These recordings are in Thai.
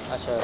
เชิญ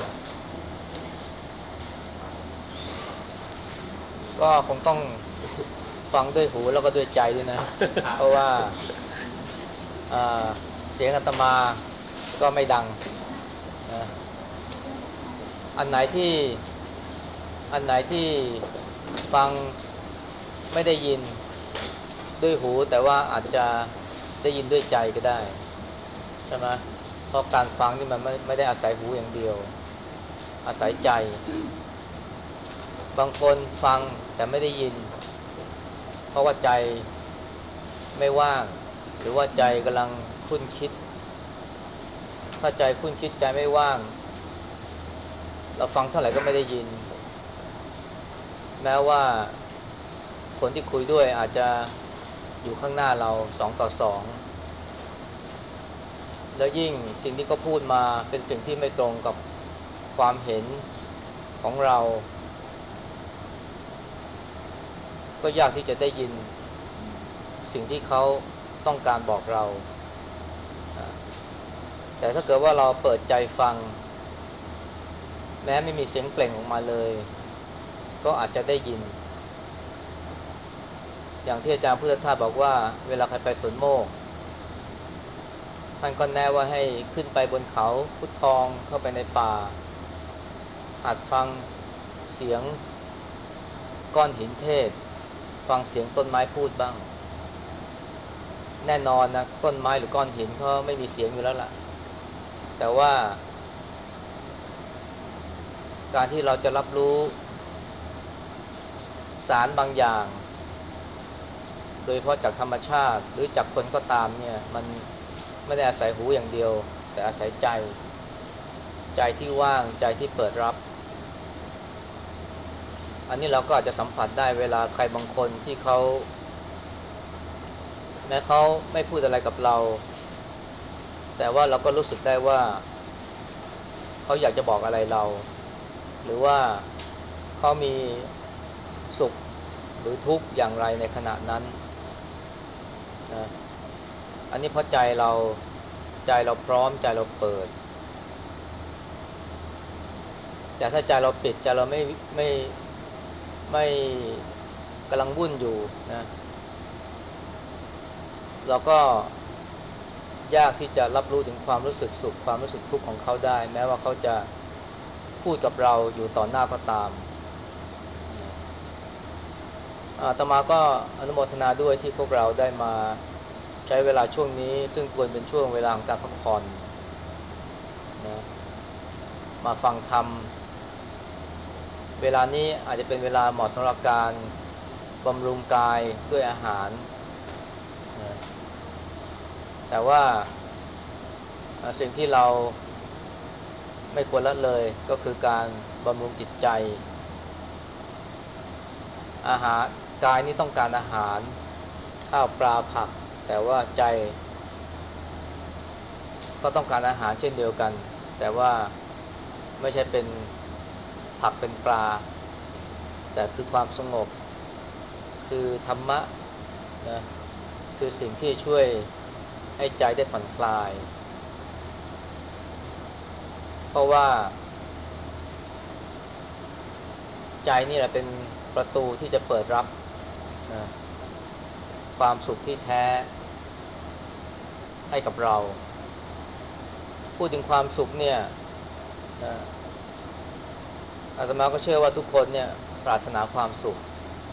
ก็คงต้องฟังด้วยหูแล้วก็ด้วยใจด้วยนะเพราะว่าอ่าเสียงอาตมาก็ไม่ดังนะอันไหนที่อันไหนที่ฟังไม่ได้ยินด้วยหูแต่ว่าอาจจะได้ยินด้วยใจก็ได้ใช่ไหมเพราะการฟังนี่มันไม่ได้อาศัยหูอย่างเดียวอาศัยใจบางคนฟังแต่ไม่ได้ยินเพราะว่าใจไม่ว่างหรือว่าใจกำลังคุ้นคิดถ้าใจคุ้นคิดใจไม่ว่างเราฟังเท่าไหร่ก็ไม่ได้ยินแม้ว่าคนที่คุยด้วยอาจจะอยู่ข้างหน้าเรา2 ต่อ 2แล้วยิ่งสิ่งที่เขาพูดมาเป็นสิ่งที่ไม่ตรงกับความเห็นของเราก็ยากที่จะได้ยินสิ่งที่เขาต้องการบอกเราแต่ถ้าเกิดว่าเราเปิดใจฟังแม้ไม่มีเสียงเปล่งออกมาเลยก็อาจจะได้ยินอย่างที่อาจารย์พุทธทาสบอกว่าเวลาใครไปสวนโมกท่านก็แนะว่าให้ขึ้นไปบนเขาพุทธทองเข้าไปในป่าหัดฟังเสียงก้อนหินเทศฟังเสียงต้นไม้พูดบ้างแน่นอนนะต้นไม้หรือก้อนหินเขาไม่มีเสียงอยู่แล้วล่ะแต่ว่าการที่เราจะรับรู้สารบางอย่างโดยเฉพาะจากธรรมชาติหรือจากคนก็ตามเนี่ยมันไม่ได้อาศัยหูอย่างเดียวแต่อาศัยใจใจที่ว่างใจที่เปิดรับอันนี้เราก็อาจจะสัมผัสได้เวลาใครบางคนที่เขาแม้เขาไม่พูดอะไรกับเราแต่ว่าเราก็รู้สึกได้ว่าเขาอยากจะบอกอะไรเราหรือว่าเขามีสุขหรือทุกข์อย่างไรในขณะนั้นนะอันนี้เพราะใจเราพร้อมใจเราเปิดแต่ถ้าใจเราปิดใจเราไม่กำลังวุ่นอยู่นะเราก็ยากที่จะรับรู้ถึงความรู้สึกสุขความรู้สึกทุกข์ของเขาได้แม้ว่าเขาจะพูดกับเราอยู่ต่อหน้าก็ตามอาตมาก็อนุโมทนาด้วยที่พวกเราได้มาใช้เวลาช่วงนี้ซึ่งควรเป็นช่วงเวลาของการพักผ่อนนะมาฟังธรรมเวลานี้อาจจะเป็นเวลาเหมาะสำหรับการบำรุงกายด้วยอาหารนะแต่ว่าสิ่งที่เราไม่ควรละเลยก็คือการบำรุงจิตใจอาหารกายนี้ต้องการอาหารข้าวปลาผักแต่ว่าใจก็ต้องการอาหารเช่นเดียวกันแต่ว่าไม่ใช่เป็นผักเป็นปลาแต่คือความสงบคือธรรมะนะคือสิ่งที่ช่วยให้ใจได้ผ่อนคลายเพราะว่าใจนี่แหละเป็นประตูที่จะเปิดรับนะความสุขที่แท้ให้กับเราพูดถึงความสุขเนี่ยนะอาตมาก็เชื่อว่าทุกคนเนี่ยปรารถนาความสุข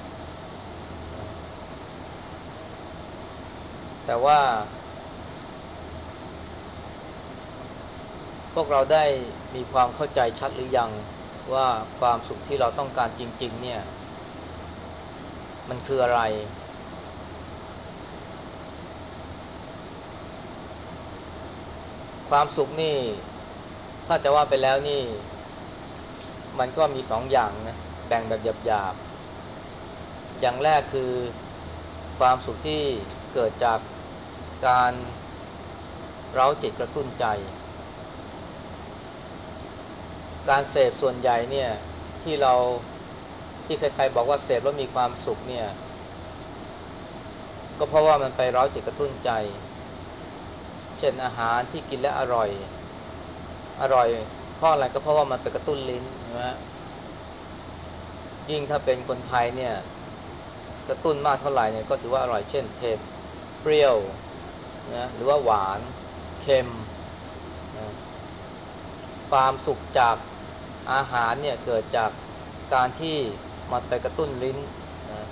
แต่ว่าพวกเราได้มีความเข้าใจชัดหรือยังว่าความสุขที่เราต้องการจริงๆเนี่ยมันคืออะไรความสุขนี่ถ้าจะว่าไปแล้วนี่มันก็มี2 อย่างนะแบ่งแบบหยาบๆอย่างแรกคือความสุขที่เกิดจากการเร้าจิตกระตุ้นใจการเสพส่วนใหญ่เนี่ยที่เราที่ใครๆบอกว่าเสพแล้วมีความสุขเนี่ยก็เพราะว่ามันไปเร้าจิตกระตุ้นใจเช่นอาหารที่กินแล้วอร่อยเพราะอะไรก็เพราะว่ามันไปกระตุ้นลิ้นใช่ไหมยิ่งถ้าเป็นคนไทยเนี่ยกระตุ้นมากเท่าไหร่เนี่ยก็ถือว่าอร่อยเช่นเผ็ดเปรี้ยวนะหรือว่าหวานเค็มนะความสุขจากอาหารเนี่ยเกิดจากการที่มันไปกระตุ้นลิ้นนะ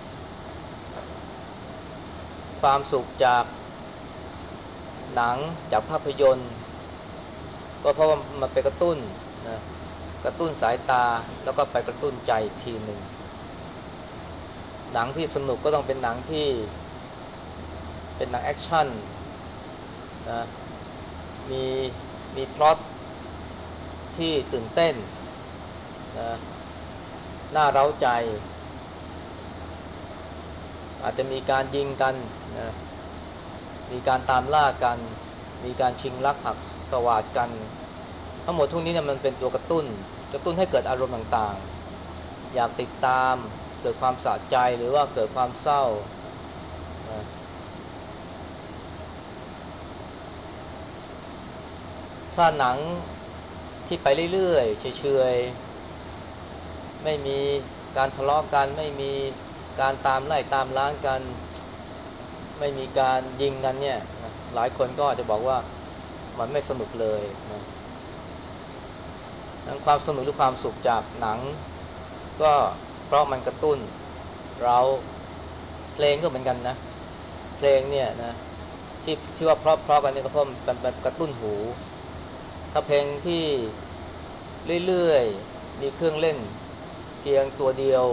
ความสุขจากหนังจากภาพยนตร์ก็เพราะว่ามันไปกระตุ้นนะกระตุ้นสายตาแล้วก็ไปกระตุ้นใจอีกทีหนึ่งหนังที่สนุกก็ต้องเป็นหนังที่เป็นหนังแอคชั่นนะมีมีพล็อตที่ตื่นเต้นนะน่าเร้าใจอาจจะมีการยิงกันนะมีการตามล่ากันมีการชิงลักหักสวาทกันทั้งหมดทุกนี้เนี่ยมันเป็นตัวกระตุ้นให้เกิดอารมณ์ต่างๆอยากติดตามเกิดความสะใจหรือว่าเกิดความเศร้านะถ้าหนังที่ไปเรื่อยๆเฉยๆไม่มีการทะเลาะกันไม่มีการตามไล่ตามล้างกันไม่มีการยิงกันเนี่ยนะหลายคนก็อาจจะบอกว่ามันไม่สนุกเลยนะดังความสนุกหรือความสุขจากหนังก็เพราะมันกระตุ้นเราเพลงก็เหมือนกันนะเพลงเนี่ยนะที่ว่าเพราะกันเนี่ยก็เพราะมันกระตุ้นหูถ้าเพลงที่เรื่อยๆมีเครื่องเล่นเพียงตัวเดียว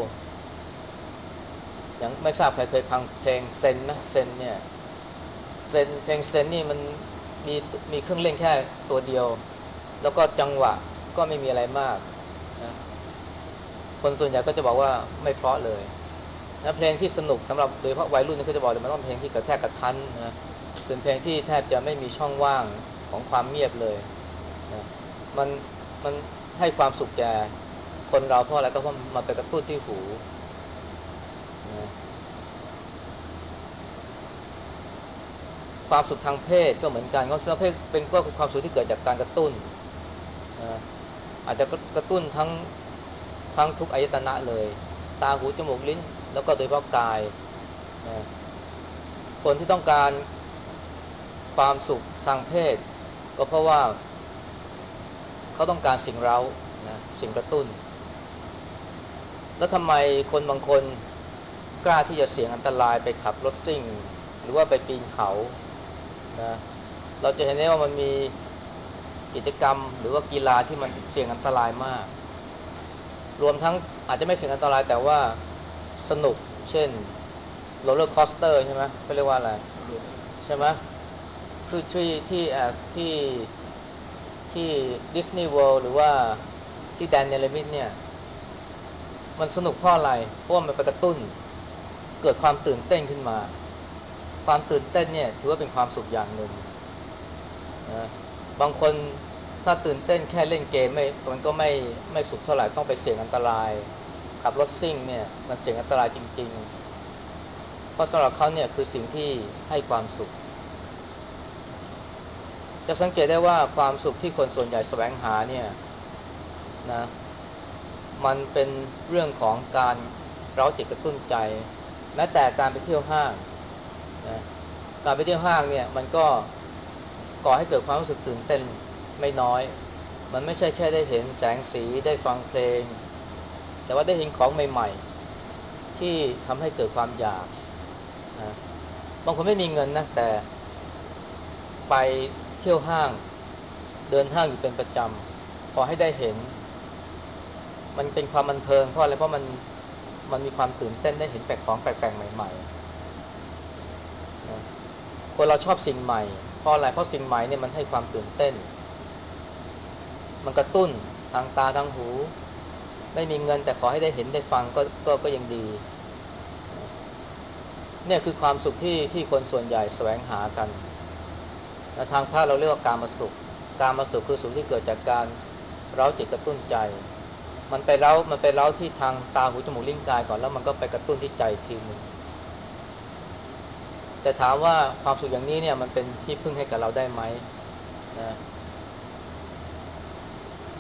อย่างไม่ทราบใครเคยฟังเพลงเซนไหมเซนเนี่ยเพลงเซนนี่มันมีมีเครื่องเล่นแค่ตัวเดียวแล้วก็จังหวะก็ไม่มีอะไรมากนะคนส่วนใหญ่ก็จะบอกว่าไม่เพราะเลยนะเพลงที่สนุกสำหรับโดยเฉพาะวัยรุ่นนี่ก็จะบอกเลยมันต้องเพลงที่กระแทกกระทันนะเป็นเพลงที่แทบจะไม่มีช่องว่างของความเงียบเลยนะมันมันให้ความสุขแก่คนเราเพราะอะไรก็เพราะมันไปกระตุ้นที่หูนะความสุขทางเพศก็เหมือนกันความสุขทางเพศเป็นก็คือความสุขที่เกิดจากการกระตุ้นนะอาจจะกระตุ้นทั้งทุกอายตนะเลยตาหูจมูกลิ้นแล้วก็โดยเฉพาะกายนะคนที่ต้องการความสุขทางเพศก็เพราะว่าเขาต้องการสิ่งเร้านะสิ่งกระตุ้นแล้วทำไมคนบางคนกล้าที่จะเสี่ยงอันตรายไปขับรถซิ่งหรือว่าไปปีนเขานะเราจะเห็นได้ว่ามันมีกิจกรรมหรือว่ากีฬาที่มันเสี่ยงอันตรายมากรวมทั้งอาจจะไม่เสี่ยงอันตรายแต่ว่าสนุกเช่นโรลเลอร์คอสเตอร์ใช่ไหมเขาเรียกว่าอะไรใช่ไหมคือที่ดิสนีย์เวิลด์หรือว่าที่แดนเนลมิดเนี่ยมันสนุกเพราะอะไรเพราะว่ามันไปกระตุ้นเกิดความตื่นเต้นขึ้นมาความตื่นเต้นเนี่ยถือว่าเป็นความสุขอย่างหนึ่งนะบางคนถ้าตื่นเต้นแค่เล่นเกมมันก็ไม่สุขเท่าไหร่ต้องไปเสี่ยงอันตรายขับรถซิ่งเนี่ยมันเสี่ยงอันตรายจริงๆเพราะสำหรับเขาเนี่ยคือสิ่งที่ให้ความสุขจะสังเกตได้ว่าความสุขที่คนส่วนใหญ่แสวงหาเนี่ยนะมันเป็นเรื่องของการเร้าจิตกระตุ้นใจแม้แต่การไปเที่ยวห้างนะการไปเที่ยวห้างเนี่ยมันก็ก่อให้เกิดความรู้สึกตื่นเต้นไม่น้อยมันไม่ใช่แค่ได้เห็นแสงสีได้ฟังเพลงแต่ว่าได้เห็นของใหม่ๆที่ทำให้เกิดความอยากนะบางคนไม่มีเงินนะแต่ไปเที่ยวห้างเดินห้างอยู่เป็นประจำพอให้ได้เห็นมันเป็นความบันเทิงเพราะอะไรเพราะมันมีความตื่นเต้นได้เห็นแปลกของแปลกๆใหม่ๆนะคนเราชอบสิ่งใหม่เพราะอะไรเพราะสิ่งใหม่เนี่ยมันให้ความตื่นเต้นมันกระตุ้นทางตาทางหูไม่มีเงินแต่ขอให้ได้เห็นได้ฟังก็ยังดีเนี่ยคือความสุขที่คนส่วนใหญ่แสวงหากันนะทางพระเราเรียกว่ากามสุขกามสุขคือสุขที่เกิดจากการเร้าจิตกระตุ้นใจมันไปเร้าที่ทางตาหูจมูกลิ้นกายก่อนแล้วมันก็ไปกระตุ้นที่ใจทีนึงแต่ถามว่าความสุขอย่างนี้เนี่ยมันเป็นที่พึ่งให้กับเราได้ไหมนะ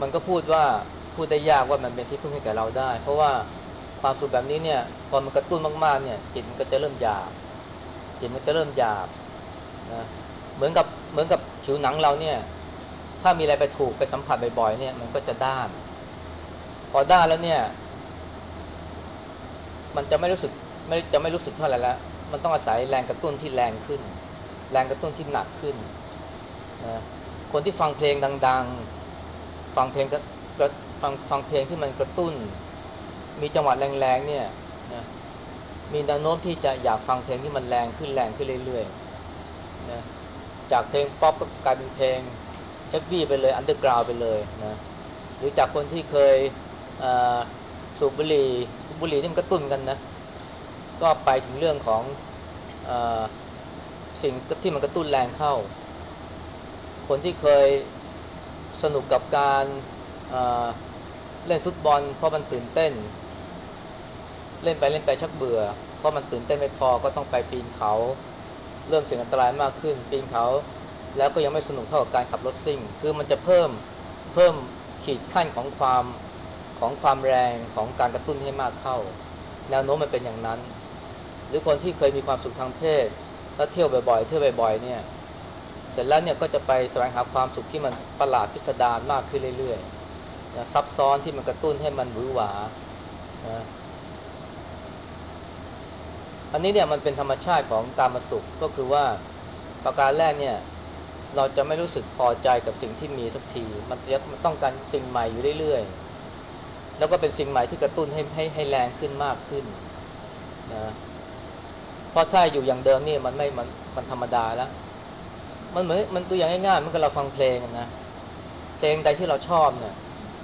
มันก็พูดได้ยากว่ามันเป็นที่พึ่งให้แก่เราได้เพราะว่าความสุขแบบนี้เนี่ยพอมันกระตุ้นมากๆเนี่ยจิตมันก็จะเริ่มหยาบจิตมันจะเริ่มหยาบนะเหมือนกับผิวหนังเราเนี่ยถ้ามีอะไรไปถูกไปสัมผัสบ่อยๆเนี่ยมันก็จะด้านพอด้านแล้วเนี่ยมันจะไม่รู้สึกไม่รู้สึกเท่าไหร่แล้วมันต้องอาศัยแรงกระตุ้นที่แรงขึ้นแรงกระตุ้นที่หนักขึ้นนะคนที่ฟังเพลงดังๆฟังเพลงก็ฟังเพลงที่มันกระตุ้นมีจังหวะแรงๆเนี่ยนะมีแนวโน้มที่จะอยากฟังเพลงที่มันแรงขึ้นเรื่อยๆนะจากเพลงป๊อปก็กลายเป็นเพลงเฮฟวี่ไปเลยอันเดอร์กราวด์ไปเลยนะหรือจากคนที่เคยสูบบุหรี่นี่มันกระตุ้นกันนะก็ไปถึงเรื่องของเออสิ่งที่มันกระตุ้นแรงเข้าคนที่เคยสนุกกับการเเล่นฟุตบอลเพราะมันตื่นเต้นเล่นไปชักเบื่อเพราะมันตื่นเต้นไม่พอก็ต้องไปปีนเขาเริ่มเสี่ยงอันตรายมากขึ้นปีนเขาแล้วก็ยังไม่สนุกเท่ากับการขับรถซิ่งคือมันจะเพิ่มขีดขั้นของความแรงของการกระตุ้นให้มากเข้าแนวโน้มมันเป็นอย่างนั้นหรือคนที่เคยมีความสุขทางเพศแล้วเที่ยวบ่อยๆเนี่ยเสร็จแล้วเนี่ยก็จะไปแสวงหาความสุขที่มันประหลาดพิสดารมากขึ้นเรื่อยๆนะซับซ้อนที่มันกระตุ้นให้มันหวือหวานะอันนี้เนี่ยมันเป็นธรรมชาติของกามสุขก็คือว่าประการแรกเนี่ยเราจะไม่รู้สึกพอใจกับสิ่งที่มีสักทีมันต้องการสิ่งใหม่อยู่เรื่อยๆแล้วก็เป็นสิ่งใหม่ที่กระตุ้นให้แรงขึ้นมากขึ้นนะเพราะถ้าอยู่อย่างเดิมนี่มันธรรมดาแล้วมันเหมือนมันตัวอย่างง่ายๆเหมือนกับเราฟังเพลงนะเพลงใดที่เราชอบเนี่ย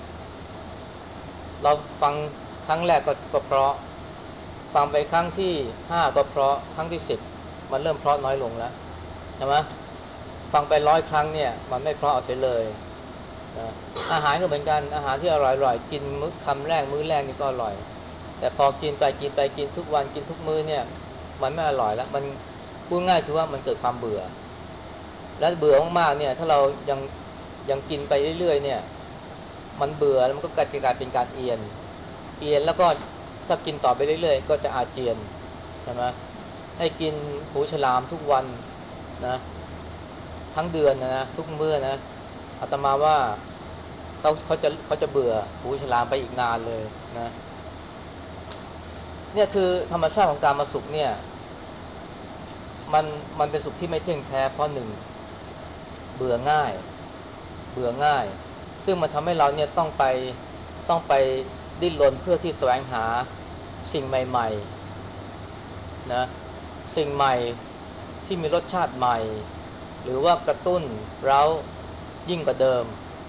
เราฟังครั้งแรกก็เพราะฟังไปครั้งที่5ก็เพราะครั้งที่10มันเริ่มเพราะน้อยลงแล้วใช่ไหมฟังไป100 ครั้งเนี่ยมันไม่เพราะเอาเสียเลยนะอาหารก็เหมือนกันอาหารที่อร่อยๆกินมื้อคำแรกมื้อแรกนี่ก็อร่อยแต่พอกินทุกวันกินทุกมื้อเนี่ยมันไม่อร่อยแล้วมันพูดง่ายคือว่ามันเกิดความเบื่อและเบื่อมากๆเนี่ยถ้าเรายังกินไปเรื่อยๆเนี่ยมันเบื่อแล้วมันก็กลายเป็นการเอียนแล้วก็ถ้ากินต่อไปเรื่อยๆก็จะอาเจียนใช่ไหมให้กินหูฉลามทุกวันนะทั้งเดือนนะทุกมื้อนะอาตมาว่าเขาจะเบื่อหูฉลามไปอีกนานเลยนะเนี่ยคือธรรมชาติของการมาสุขเนี่ยมันมันเป็นสุขที่ไม่เที่ยงแท้เพราะหนึ่งเบื่อง่ายเบื่อง่ายซึ่งมันทำให้เราเนี่ยต้องไปดิ้นรนเพื่อที่แสวงหาสิ่งใหม่ๆนะสิ่งใหม่ที่มีรสชาติใหม่หรือว่ากระตุ้นเร้ายิ่งกว่าเดิม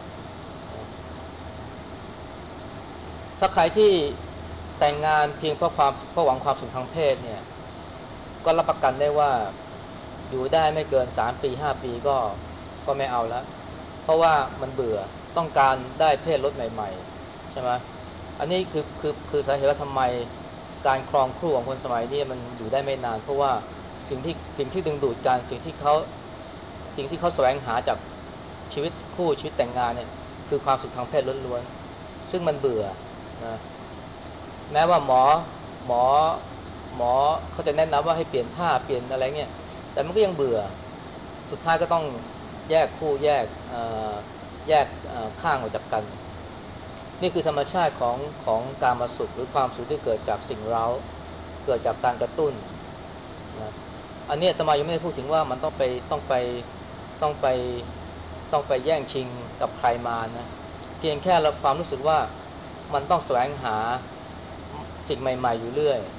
ถ้าใครที่แต่งงานเพียงเพราะหวังความสุขทางเพศเนี่ยก็รับประกันได้ว่าอยู่ได้ไม่เกิน3 ปี5 ปีก็ไม่เอาแล้วเพราะว่ามันเบื่อต้องการได้เพศรสใหม่ๆใช่ไหมอันนี้คือสาเหตุว่าทำไมการครองคู่ของคนสมัยนี้มันอยู่ได้ไม่นานเพราะว่าสิ่งที่ดึงดูดกันสิ่งที่เขาแสวงหาจากชีวิตแต่งงานเนี่ยคือความสุขทางเพศล้วนๆซึ่งมันเบื่อนะแม้ว่าหมอหมอเขาจะแนะนำว่าให้เปลี่ยนท่าเปลี่ยนอะไรเงี้ยแต่มันก็ยังเบื่อสุดท้ายก็ต้องแยกคู่แยกข้างออกจากกันนี่คือธรรมชาติของการมาสุขหรือความสุขที่เกิดจากสิ่งเร้าเกิดจากการกระตุ้นนะอันนี้อาตมายังไม่ได้พูดถึงว่ามันต้องไปต้องไปแย่งชิงกับใครมานะเพียงแค่เราความรู้สึกว่ามันต้องแสวงหาสิ่งใหม่ๆอยู่เรื่อย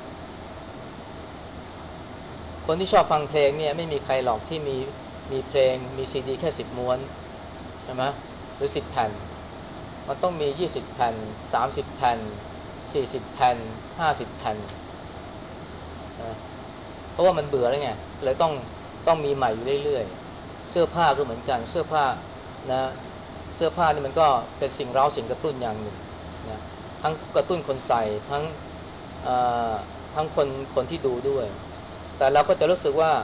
คนที่ชอบฟังเพลงเนี่ยไม่มีใครหรอกที่มีเพลงมีซีดีแค่10 ม้วนใช่ไหมหรือ10 แผ่นมันต้องมี20 แผ่น30 แผ่น40 แผ่น50 แผ่นนะเพราะว่ามันเบื่อแล้วไงเลยต้องมีใหม่อยู่เรื่อยๆเสื้อผ้าก็เหมือนกันเสื้อผ้านะเสื้อผ้านี่มันก็เป็นสิ่งเร้าสิ่งกระตุ้นอย่างหนึ่งนะทั้งกระตุ้นคนใส่เอ่อทั้งคนที่ดูด้วยแต่เราก็จะรู้สึกว่า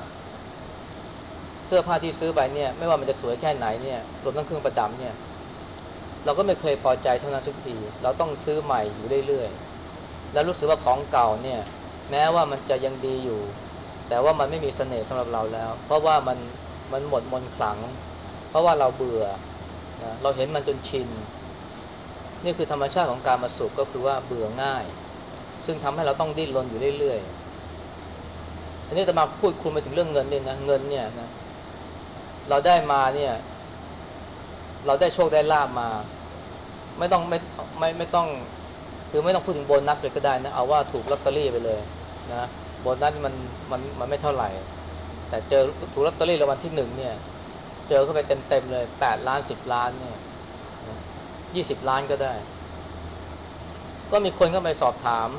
เสื้อผ้าที่ซื้อไปเนี่ยไม่ว่ามันจะสวยแค่ไหนเนี่ยรวมทั้งเครื่องประดับเนี่ยเราก็ไม่เคยพอใจเท่านั้นสักทีเราต้องซื้อใหม่อยู่เรื่อยๆแล้วรู้สึกว่าของเก่าเนี่ยแม้ว่ามันจะยังดีอยู่แต่ว่ามันไม่มีเสน่ห์สำหรับเราแล้วเพราะว่ามันหมดมนต์ขลังเพราะว่าเราเบื่อนะเราเห็นมันจนชินนี่คือธรรมชาติของการมาสุขก็คือว่าเบื่อง่ายซึ่งทำให้เราต้องดิ้นรนอยู่เรื่อยๆอันนี้จะมาพูดคุยมาถึงเรื่องเงินเนี่ยนะเงินเนี่ยนะเราได้มาเนี่ยเราได้โชคได้ลาภมาไม่ต้องไม่ต้องคือไม่ต้องพูดถึงโบนัสเลยก็ได้นะเอาว่าถูกลอตเตอรี่ไปเลยนะโบนัสมันไม่เท่าไหร่แต่เจอถูกลอตเตอรี่รางวัลที่หนึ่งเนี่ยเจอเข้าไปเต็มเลย8 ล้าน10 ล้านเนี่ย20 ล้านก็ได้ก็มีคนเข้าไปสอบถาม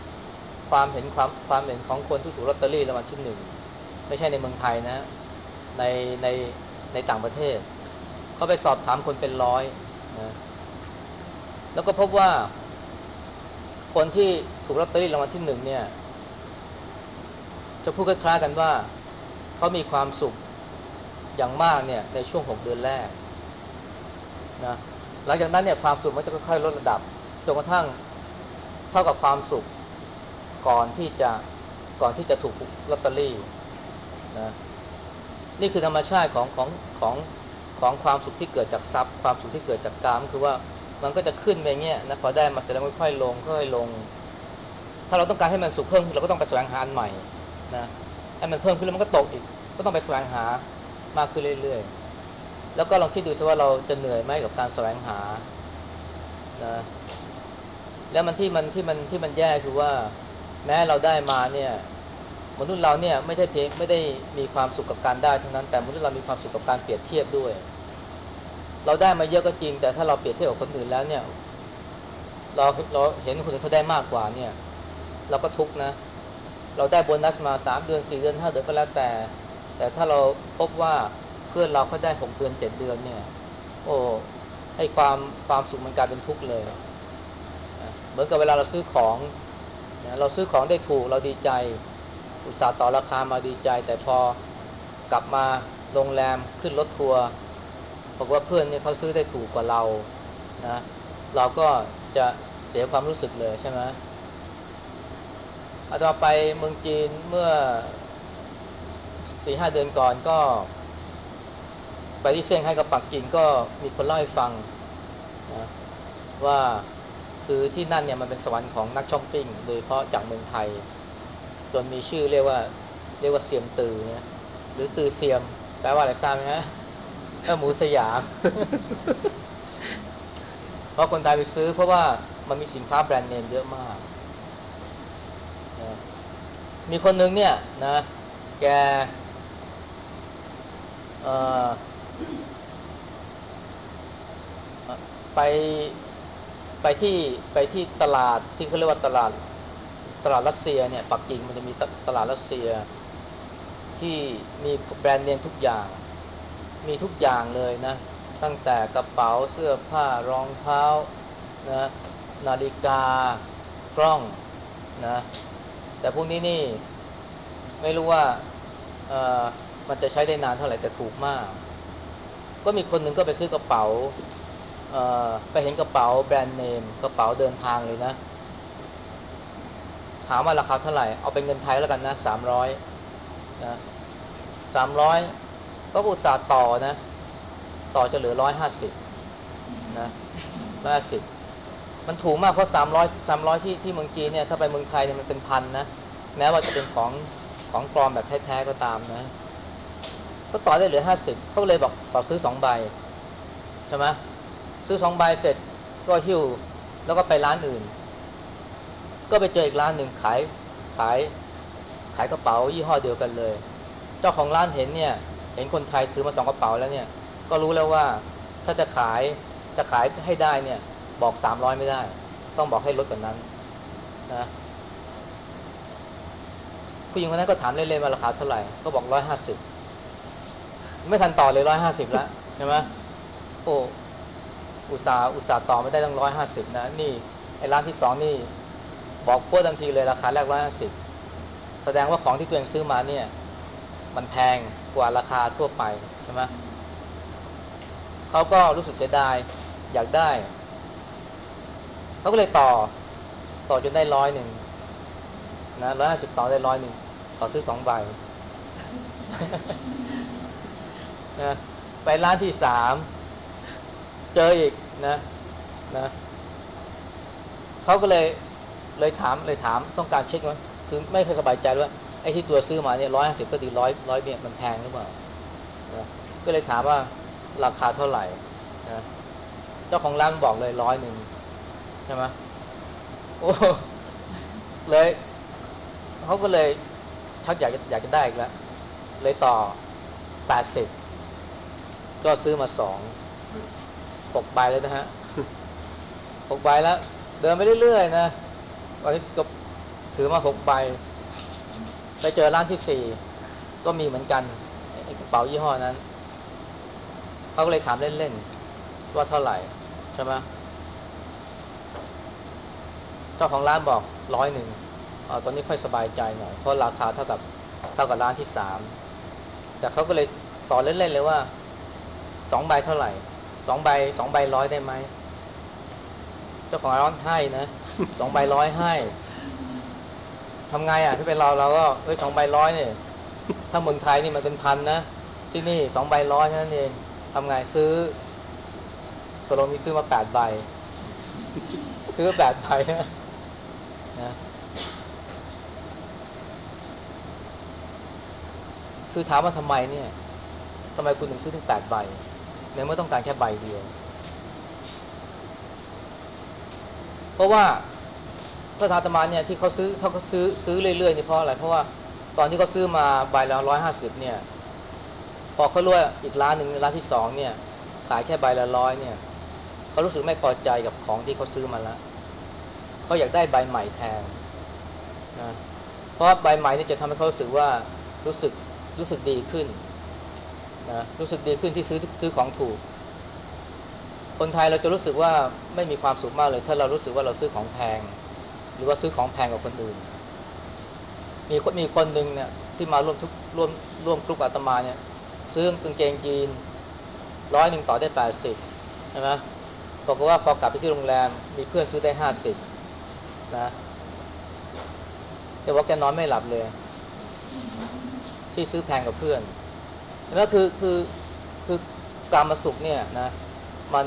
ความเห็นของคนที่ถูกลอตเตอรี่รางวัลที่หนึ่งไม่ใช่ในเมืองไทยนะในในในต่างประเทศเขาไปสอบถามคนเป็นร้อยนะแล้วก็พบว่าคนที่ถูกลอตเตอรี่รางวัลที่หนึ่งเนี่ยจะพูดคล้ายๆกันว่าเขามีความสุขอย่างมากเนี่ยในช่วง6 เดือนแรกนะหลังจากนั้นเนี่ยความสุขมันจะค่อยๆลดระดับจนกระทั่งเท่ากับความสุขก่อนที่จะก่อนที่จะถูกลอตเตอรี่นะนี่คือธรรมชาติของของความสุขที่เกิดจากทรัพย์ความสุขที่เกิดจากกามคือว่ามันก็จะขึ้นไปเงี้ยนะพอได้มาเสร็จแล้วค่อยๆลงค่อยๆลงถ้าเราต้องการให้มันสุขเพิ่มขึ้นเราก็ต้องไปแสวงหาอันใหม่นะให้มันเพิ่มขึ้นแล้วมันก็ตกอีกก็ต้องไปแสวงหามากขึ้นเรื่อยๆแล้วก็ลองคิดดูซิว่าเราจะเหนื่อยไหมกับการแสวงหานะแล้วมันที่มันแย่คือว่าแม้เราได้มาเนี่ยมนุษย์เราเนี่ยไม่ได้มีความสุขกับการได้เท่านั้นแต่มนุษย์เรามีความสุขกับการเปรียบเทียบด้วยเราได้มาเยอะก็จริงแต่ถ้าเราเปรียบเทียบกับคนอื่นแล้วเนี่ยเราเห็นคนอื่นเขาได้มากกว่าเนี่ยเราก็ทุกข์นะเราได้โบนัสมา3 เดือน4 เดือน5 เดือนก็แล้วแต่ถ้าเราพบว่าเพื่อนเราเขาได้6 เดือน7 เดือนเนี่ยโอ้ให้ความสุขมันกลายเป็นทุกข์เลยนะเหมือนกับเวลาเราซื้อของนะเราซื้อของได้ถูกเราดีใจอุตส่าห์ต่อราคามาดีใจแต่พอกลับมาโรงแรมขึ้นรถทัวร์บอกว่าเพื่อนเนี่ยเขาซื้อได้ถูกกว่าเรานะเราก็จะเสียความรู้สึกเลยใช่ไหมอาตมาไปเมืองจีนเมื่อ4-5 เดือนก่อนก็ไปที่เซี่ยงไฮ้กับปักกิ่งก็มีคนเล่าให้ฟังนะว่าคือที่นั่นเนี่ยมันเป็นสวรรค์ของนักช้อปปิ้งโดยเฉพาะจากเมืองไทยจนมีชื่อเรียกว่าเซียมตือนะหรือตือเซียมแปลว่าอะไรทราบไหมฮะหมูสยามเพราะคนไทยไปซื้อเพราะว่ามันมีสินค้าแบรนด์เนมเยอะมากนะมีคนนึงเนี่ยนะแกเอ่อไปไปไปที่ตลาดที่เขาเรียกว่าตลาดรัสเซียเนี่ยปักกิ่งมันจะมีตลาดรัสเซียที่มีแบรนด์เนมทุกอย่างมีทุกอย่างเลยนะตั้งแต่กระเป๋าเสื้อผ้ารองเท้านะนาฬิกากล้องนะแต่พวกนี้นี่ไม่รู้ว่าเอ่อมันจะใช้ได้นานเท่าไหร่แต่ถูกมากก็มีคนหนึ่งก็ไปซื้อกระเป๋าไปเห็นกระเป๋าแบรนด์เนมกระเป๋าเดินทางเลยนะถามว่าราคาเท่าไหร่เอาเป็นเงินไทยแล้วกันนะ300นะ300ก็อุตส่าห์ต่อนะต่อจะเหลือ150นะ150มันถูกมากเพราะ300ที่เมืองจีนเนี่ยถ้าไปเมืองไทยเนี่ยมันเป็นพันนะแม้ว่าจะเป็นของปลอมแบบแท้ๆก็ตามนะก็ต่อได้เหลือ50เขาเลยบอกต่อซื้อ2 ใบใช่ไหมซื้อ2 ใบเสร็จก็หิ้วแล้วก็ไปร้านอื่นก็ไปเจออีกร้านหนึ่งขายขายกระเป๋ายี่ห้อเดียวกันเลยเจ้าของร้านเห็นเนี่ยเห็นคนไทยถือมา2 กระเป๋าแล้วเนี่ยก็รู้แล้วว่าถ้าจะขายให้ได้เนี่ยบอก300ไม่ได้ต้องบอกให้ลดกว่านั้นนะผู้หญิงคนนั้นก็ถามเล่นๆว่าราคาเท่าไหร่ก็บอก150ไม่ทันต่อเลย150แล้วใช่ไหมโอ้อุตส่าห์ต่อไม่ได้ตั้ง150นะนี่ไอ้ร้านที่สองนี่บอกพวดทันทีเลยราคาแรก150แสดงว่าของที่ตัวเองซื้อมาเนี่ยมันแพงกว่าราคาทั่วไปใช่ไหมเขาก็รู้สึกเสียดายอยากได้เขาก็เลยต่อจนได้100นะ150ต่อได้100ขอซื้อ2ใบนะไปร้านที่3เจออีกนะเขาก็เลยถามต้องการเช็คว่าคือไม่ค่อยสบายใจว่าไอ้ที่ตัวซื้อมาเนี่ย150ก็ดีร้อยเนี่ยมันแพงหรือเปล่านะก็เลยถามว่าราคาเท่าไหร่นะเจ้าของร้านบอกเลย100ใช่ไหมโอ้เลยเขาก็เลยชักอยากจะได้อีกแล้วเลยต่อ80ก็ซื้อมา6ใบเลยนะฮะ6ใบแล้วเดินไปเรื่อยๆนะตอนนี้ก็ถือมา6ใบไปเจอร้านที่4ก็มีเหมือนกันไอ้กระเป๋ายี่ห้อนั้นเขาก็เลยถามเล่นๆว่าเท่าไหร่ใช่ไหมเจ้าของร้านบอก100ตอนนี้ค่อยสบายใจหน่อยเพราะราคาเท่ากับร้านที่3แต่เขาก็เลยต่อเล่นๆเลยว่า2ใบเท่าไหร่2ใบร้อยได้ไหมเจ้าของร้านให้นะ2ใบร้อยให้ทำไงอ่ะที่เป็นเราก็2ใบ100เนี่ยถ้าเมืองไทยนี่มันเป็นพันนะที่นี่2ใบ100แค่นั้นเองทำไงซื้อตกลงมีซื้อมา8ใบซื้อ8ใบนะคือถามว่าทำไมเนี่ยทำไมคุณถึงซื้อถึง8ใบในเมื่อต้องการแค่ใบเดียวเพราะว่าถ้าอาตมาเนี่ยที่เขาซื้อเรื่อยๆนี่เพราะอะไรเพราะว่าตอนที่เขาซื้อมาใบละ150เนี่ยพอเขารู้ว่าอีกร้านหนึ่งร้านที่2เนี่ยขายแค่ใบละ100เนี่ยเขารู้สึกไม่พอใจกับของที่เขาซื้อมาแล้วเขาอยากได้ใบใหม่แทนนะเพราะใบใหม่นี่จะทำให้เขารู้สึกว่ารู้สึกรู้สึกดีขึ้นนะรู้สึกดีขึ้นที่ซื้อของถูกคนไทยเราจะรู้สึกว่าไม่มีความสุขมากเลยถ้าเรารู้สึกว่าเราซื้อของแพงหรือว่าซื้อของแพงกว่าคนอื่นมีคนหนึ่งเนี่ยที่มาร่วมกลุ่มอาตมาเนี่ยซื้อกางเกงยีน100ต่อได้80ใช่ไหมบอกว่าพอกลับไปที่โรงแรมมีเพื่อนซื้อได้50นะแต่ว่าแกนอนไม่หลับเลยที่ซื้อแพงกับเพื่อนแล้วคือกามสุขเนี่ยนะมัน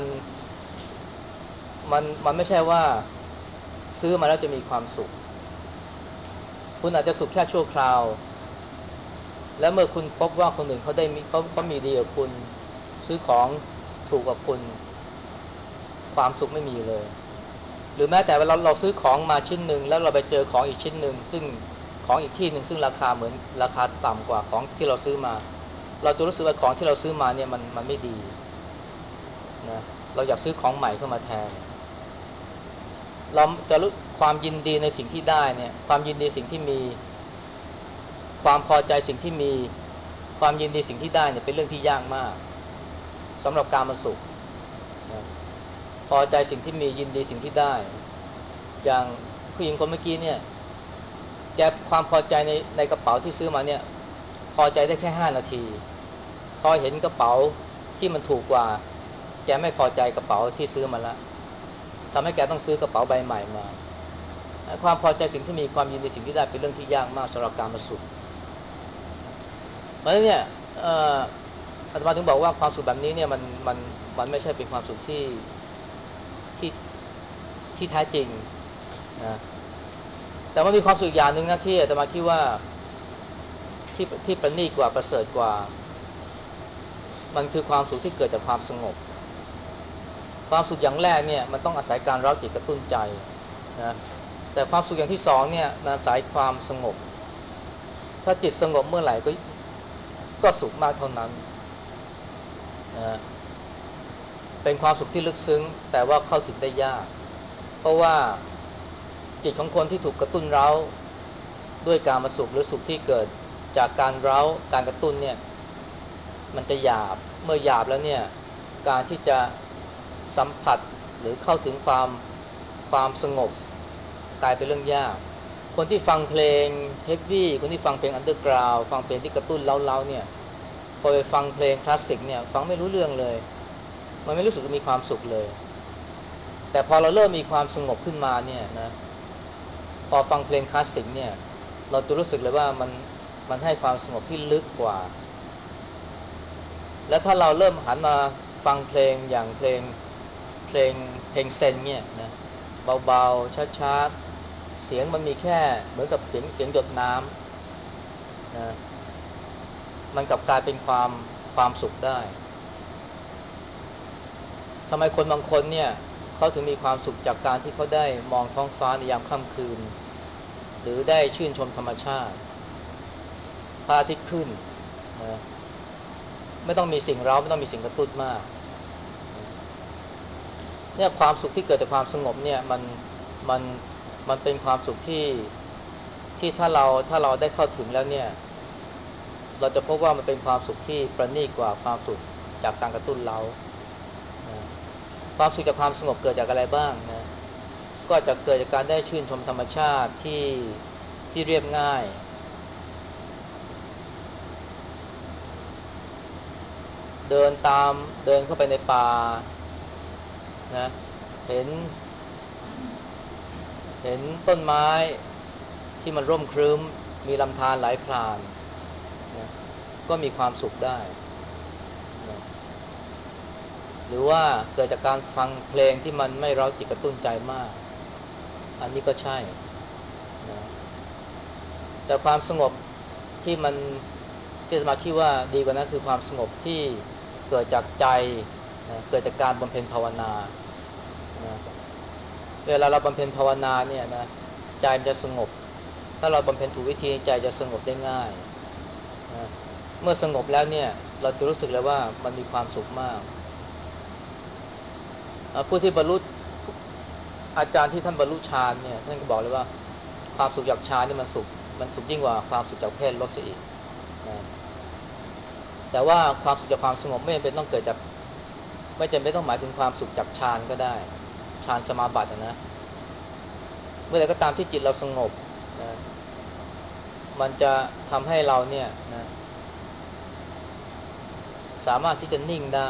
มันไม่ใช่ว่าซื้อมาแล้วจะมีความสุขคุณอาจจะสุขแค่ชั่วคราวแล้วเมื่อคุณพบว่าคนอื่นเขามีดีกว่าคุณซื้อของถูกกว่าคุณความสุขไม่มีเลยหรือแม้แต่เวลาเราซื้อของมาชิ้นหนึ่งแล้วเราไปเจอของอีกชิ้นหนึ่งซึ่งของอีกที่หนึ่งซึ่งราคาเหมือนราคาต่ำกว่าของที่เราซื้อมาเราจะรู้สึกว่าของที่เราซื้อมาเนี่ยมันไม่ดีนะเราอยากซื้อของใหม่เข้ามาแทนเราจะรู้ความยินดีในสิ่งที่ได้เนี่ยความยินดีสิ่งที่มีความพอใจสิ่งที่มีความยินดีสิ่งที่ได้เนี่ยเป็นเรื่องที่ยากมากสำหรับการมาสุขนะพอใจสิ่งที่มียินดีสิ่งที่ได้อย่างผู้หญิงคนเมื่อกี้เนี่ยแกความพอใจในกระเป๋าที่ซื้อมาเนี่ยพอใจได้แค่5 นาทีพอเห็นกระเป๋าที่มันถูกกว่าแกไม่พอใจกระเป๋าที่ซื้อมาแล้วทำให้แกต้องซื้อกระเป๋าใบใหม่มาความพอใจสิ่งที่มีความยินดีสิ่งที่ได้เป็นเรื่องที่ยากมากสำหรับการมาสุขเพราะฉะนั้นเนี่ยอาตมาถึงบอกว่าความสุขแบบนี้เนี่ยมันไม่ใช่เป็นความสุขที่ที่แท้จริงนะแต่ว่ามีความสุขอย่างหนึ่งนะที่อาตมาคิดว่าที่ประณีตกว่าประเสริฐกว่ามันคือความสุขที่เกิดจากความสงบความสุขอย่างแรกเนี่ยมันต้องอาศัยการเร้าจิตกระตุ้นใจนะแต่ความสุขอย่างที่สองเนี่ยมันอาศัยความสงบถ้าจิตสงบเมื่อไหร่ก็สุขมากเท่านั้นนะเป็นความสุขที่ลึกซึ้งแต่ว่าเข้าถึงได้ยากเพราะว่าจิตของคนที่ถูกกระตุ้นเร้าด้วยการมาสุขหรือสุขที่เกิดจากการเร้าการกระตุ้นเนี่ยมันจะหยาบเมื่อหยาบแล้วเนี่ยการที่จะสัมผัสหรือเข้าถึงความสงบกลายเป็นเรื่องยากคนที่ฟังเพลงเฮฟวี่คนที่ฟังเพลงอันเดอร์กราวด์ฟังเพลงที่กระตุ้นเร้าๆเนี่ยพอไปฟังเพลงคลาสสิกเนี่ยฟังไม่รู้เรื่องเลยมันไม่รู้สึกมีความสุขเลยแต่พอเราเริ่มมีความสงบขึ้นมาเนี่ยนะพอฟังเพลงคลาสสิกเนี่ยเราจะรู้สึกเลยว่ามันให้ความสงบที่ลึกกว่าแล้วถ้าเราเริ่มหันมาฟังเพลงอย่างเพลงเพลงเซนเนี่ยนะเบาๆช้าๆเสียงมันมีแค่เหมือนกับเสียงหยดน้ำนะมันกลับกลายเป็นความสุขได้ทำไมคนบางคนเนี่ยเขาถึงมีความสุขจากการที่เขาได้มองท้องฟ้าในยามค่ำคืนหรือได้ชื่นชมธรรมชาติพระอาทิตย์ขึ้นนะไม่ต้องมีสิ่งเร้าไม่ต้องมีสิ่งกระตุ้นมากเนี่ยความสุขที่เกิดจากความสงบเนี่ยมันมันเป็นความสุขที่ถ้าเราได้เข้าถึงแล้วเนี่ยเราจะพบว่ามันเป็นความสุขที่ประณีตกว่าความสุขจากการกระตุ้นเรานะความสุขจากความสงบเกิดจากอะไรบ้างนะก็จะเกิดจากการได้ชื่นชมธรรมชาติที่เรียบง่ายเดินตามเดินเข้าไปในป่านะเห็นเห็นต้นไม้ที่มันร่มครึ้มมีลำธารไหลผ่านนะก็มีความสุขได้นะหรือว่าเกิดจากการฟังเพลงที่มันไม่เร้าจิตกระตุ้นใจมากอันนี้ก็ใช่นะแต่ความสงบที่มันที่จะมาคิดว่าดีกว่านั้นคือความสงบที่เกิดจากใจนะเกิดจากการบำเพ็ญภาวนานะเวลาเราบำเพ็ญภาวนาเนี่ยนะใจมันจะสงบถ้าเราบำเพ็ญถูกวิธีใจจะสงบได้ง่ายนะเมื่อสงบแล้วเนี่ยเราจะรู้สึกเลยว่ามันมีความสุขมากผู้ที่บรรลุอาจารย์ที่ท่านบรรลุฌานเนี่ยท่านก็บอกเลยว่าความสุขจากฌานนี่มันสุขยิ่งกว่าความสุขจากเพศลดเสียอีกนะแต่ว่าความสุขจากความสงบไม่จำเป็นต้องเกิดจากไม่จำเป็นต้องหมายถึงความสุขจากฌานก็ได้ฌานสมาบัตินะเมื่อใดก็ตามที่จิตเราสงบนะมันจะทำให้เราเนี่ยนะสามารถที่จะนิ่งได้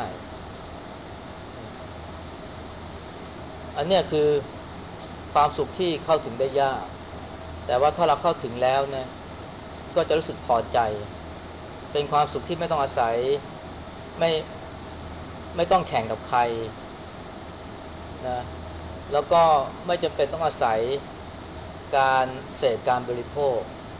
อันเนี้ยคือความสุขที่เข้าถึงได้ยากแต่ว่าถ้าเราเข้าถึงแล้วเนี่ยก็จะรู้สึกพอใจเป็นความสุขที่ไม่ต้องอาศัยไม่ไม่ต้องแข่งกับใครนะแล้วก็ไม่จำเป็นต้องอาศัยการเสพการบริโภค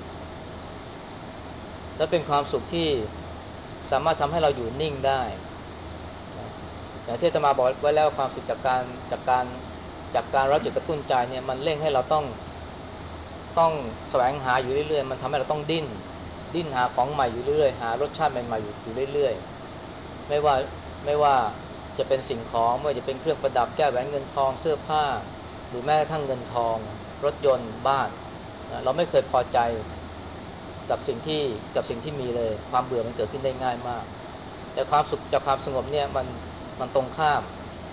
และเป็นความสุขที่สามารถทำให้เราอยู่นิ่งได้นะอย่างที่อาตมาบอกไว้แล้วความสุขจากการรับจุดกระตุ้นใจเนี่ยมันเร่งให้เราต้องแสวงหาอยู่เรื่อยๆมันทำให้เราต้องดิ้นหาของใหม่อยู่เรื่อยๆหารสชาติใหม่ๆอยู่เรื่อยๆไม่ว่าจะเป็นสิ่งของไม่ว่าจะเป็นเครื่องประดับแก้วแหวนเงินทองเสื้อผ้าหรือแม้กระทั่งเงินทองรถยนต์บ้านนะเราไม่เคยพอใจกับสิ่งที่มีเลยความเบื่อมันเกิดขึ้นได้ง่ายมากแต่ความสุขจากความสงบเนี่ยมันตรงข้าม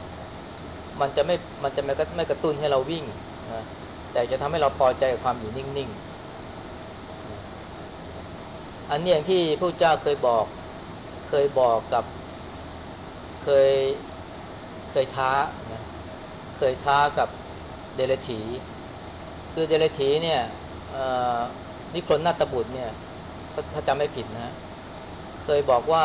มันจะไม่กระตุ้นให้เราวิ่งนะแต่จะทำให้เราพอใจกับความอยู่นิ่งๆนะอันนี้อย่างที่พระเจ้าเคยบอกกับเคยเคยท้านะเคยท้ากับเดลถีคือเดลถีเนี่ยนิพนธ์นาถบุตรเนี่ยถ้าจำไม่ผิดนะเคยบอกว่า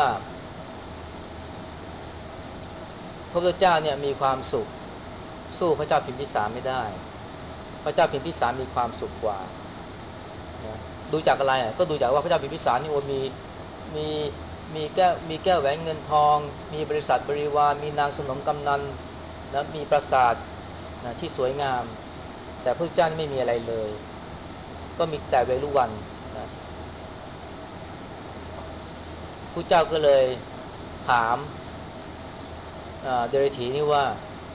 พระพุทธเจ้าเนี่ยมีความสุขสู้พระเจ้าพิมพิสารไม่ได้พระเจ้าพิมพิสารมีความสุขกว่านะดูจากอะไรก็ดูจากว่าพระเจ้าพิมพิสารนี่โอ้มีมีแก้วแหวนเงินทองมีบริษัทบริวารมีนางสนมกำนันนะมีปราสาทนะที่สวยงามแต่พระเจ้านี่ไม่มีอะไรเลยก็มีแต่เวรุวันนะพระเจ้าก็เลยถามเดรธีนี่ว่า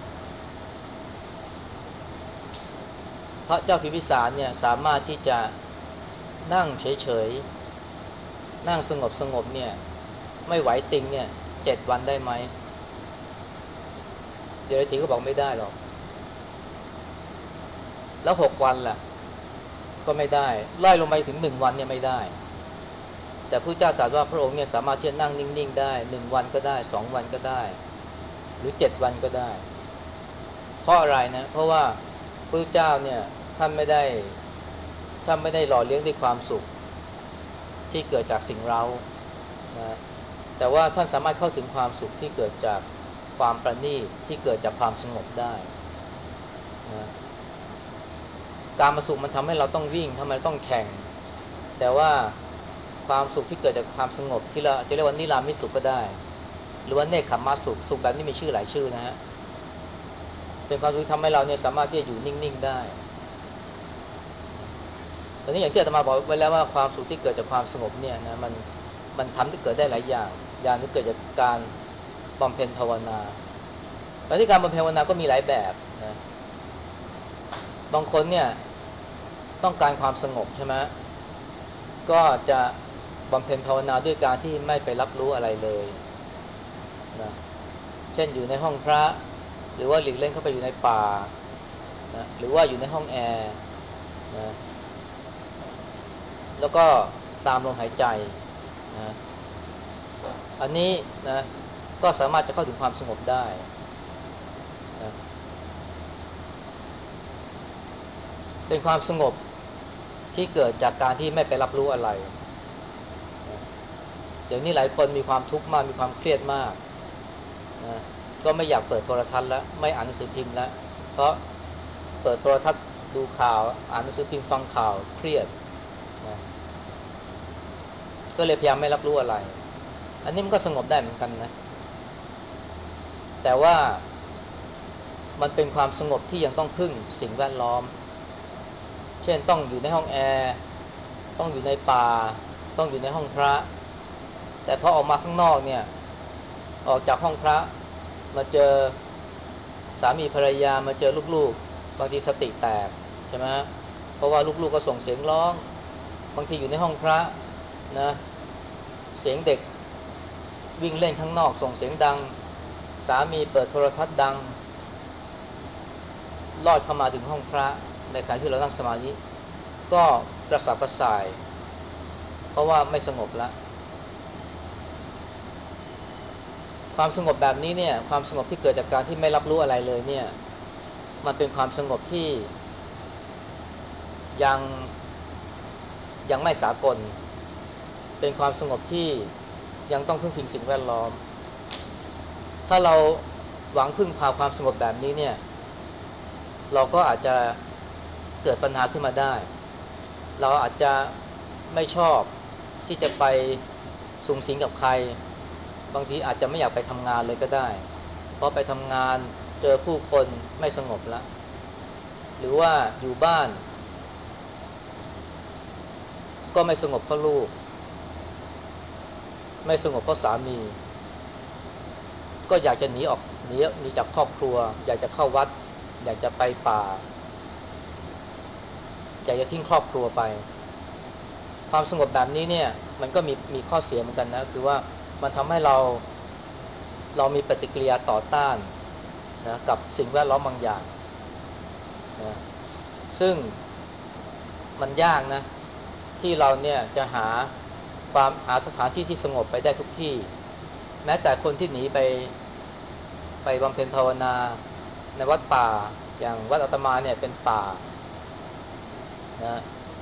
พระเจ้าพิมพิสารเนี่ยสามารถที่จะนั่งเฉยๆนั่งสงบเนี่ยไม่ไหวติงเนี่ย7 วันได้ไหมเดรธีก็บอกไม่ได้หรอกแล้ว6 วันล่ะก็ไม่ได้ไล่ลงไปถึง1 วันเนี่ยไม่ได้แต่พระเจ้าตรัสว่าพระองค์เนี่ยสามารถที่จะนั่งนิ่งๆได้1 วันก็ได้2 วันก็ได้หรือ7 วันก็ได้เพราะอะไรนะเพราะว่าพระเจ้าเนี่ยท่านไม่ได้ท่านไม่ได้หล่อเลี้ยงด้วยความสุขที่เกิดจากสิ่งเร้านะแต่ว่าท่านสามารถเข้าถึงความสุขที่เกิดจากความประณีตที่เกิดจากความสงบได้นะการมาสุขมันทำให้เราต้องวิ่งทำไมต้องแข่งแต่ว่าความสุขที่เกิดจากความสงบที่เราจะเรียกว่านิรามิตสุขก็ได้หรือว่าเนคขมมะสุขสุขแบบนี้มีชื่อหลายชื่อนะฮะเป็นความสุขที่ทำให้เราเนี่ยสามารถที่จะอยู่นิ่งๆได้ตอนนี้อย่างที่อาตมาบอกไว้แล้วว่าความสุขที่เกิดจากความสงบเนี่ยนะมันทำให้เกิดได้หลายอย่างอย่างที่เกิดจากการบำเพ็ญภาวนาแล้วที่การบำเพ็ญภาวนาก็มีหลายแบบนะบางคนเนี่ยต้องการความสงบใช่ไหมก็จะบำเพ็ญภาวนาด้วยการที่ไม่ไปรับรู้อะไรเลยนะเช่นอยู่ในห้องพระหรือว่าหลีกเล่นเข้าไปอยู่ในป่านะหรือว่าอยู่ในห้องแอร์นะแล้วก็ตามลมหายใจนะอันนี้นะก็สามารถจะเข้าถึงความสงบได้นะเป็นความสงบที่เกิดจากการที่ไม่ไปรับรู้อะไรนะเดี๋ยวนี้หลายคนมีความทุกข์มากมีความเครียดมากนะก็ไม่อยากเปิดโทรทัศน์แล้วไม่อ่านหนังสือพิมพ์แล้วเพราะเปิดโทรทัศน์ดูข่าวอ่านหนังสือพิมพ์ฟังข่าวเครียดนะก็เลยพยายามไม่รับรู้อะไรอันนี้มันก็สงบได้เหมือนกันนะแต่ว่ามันเป็นความสงบที่ยังต้องพึ่งสิ่งแวดล้อมเช่นต้องอยู่ในห้องแอร์ต้องอยู่ในป่าต้องอยู่ในห้องพระแต่พอออกมาข้างนอกเนี่ยออกจากห้องพระมาเจอสามีภรรยามาเจอลูกๆบางทีสติแตกใช่ไหมเพราะว่าลูกๆก็ส่งเสียงร้องบางทีอยู่ในห้องพระนะเสียงเด็กวิ่งเล่นข้างนอกส่งเสียงดังสามีเปิดโทรทัศน์ดังลอดเข้ามาถึงห้องพระในขณะที่เรานั่งสมาธิก็กระสับกระส่ายเพราะว่าไม่สงบละความสงบแบบนี้เนี่ยความสงบที่เกิดจากการที่ไม่รับรู้อะไรเลยเนี่ยมันเป็นความสงบที่ยังยังไม่สากลเป็นความสงบที่ยังต้องพึ่งพิงสิ่งแวดล้อมถ้าเราหวังพึ่งพาความสงบแบบนี้เนี่ยเราก็อาจจะเกิดปัญหาขึ้นมาได้เราอาจจะไม่ชอบที่จะไปสุงสิงกับใครบางทีอาจจะไม่อยากไปทำงานเลยก็ได้เพราะไปทำงานเจอผู้คนไม่สงบละหรือว่าอยู่บ้านก็ไม่สงบเพราะลูกไม่สงบเพราะสามีก็อยากจะหนีออกหนีจากครอบครัวอยากจะเข้าวัดอยากจะไปป่าอยากจะทิ้งครอบครัวไปความสงบแบบนี้เนี่ยมันก็มีข้อเสียเหมือนกันนะคือว่ามันทำให้เรามีปฏิกิริยาต่อต้านนะกับสิ่งแวดล้อมบางอย่างนะซึ่งมันยากนะที่เราเนี่ยจะหาสถานที่ที่สงบไปได้ทุกที่แม้แต่คนที่หนีไปบำเพ็ญภาวนาในวัดป่าอย่างวัดอาตมาเนี่ยเป็นป่านะ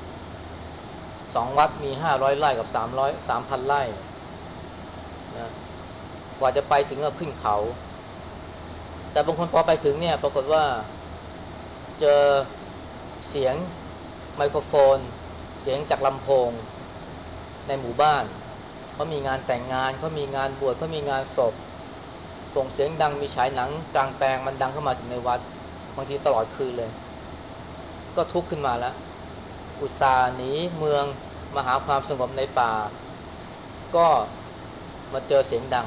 2 วัดมี500 ไร่กับ3,000 ไร่นะกว่าจะไปถึงก็ขึ้นเขาแต่บางคนพอไปถึงเนี่ยปรากฏว่าเจอเสียงไมโครโฟนเสียงจากลำโพงในหมู่บ้านเขามีงานแต่งงานเขามีงานบวชเขามีงานศพส่งเสียงดังมีฉายหนังกลางแปลงมันดังเข้ามาถึงในวัดบางทีตลอดคืนเลยก็ทุกข์ขึ้นมาแล้วอุตส่าห์หนีเมืองมาหาความสงบในป่าก็มาเจอเสียงดัง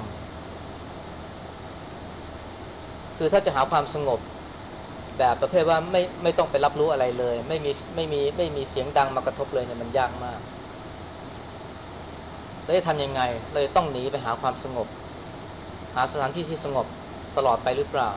คือถ้าจะหาความสงบแบบประเภทว่าไม่ต้องไปรับรู้อะไรเลยไม่มีเสียงดังมากระทบเลยเนี่ยมันยากมากแล้วจะทำยังไงเราจะต้องหนีไปหาความสงบหาสถานที่ที่สงบตลอดไปหรือเปล่า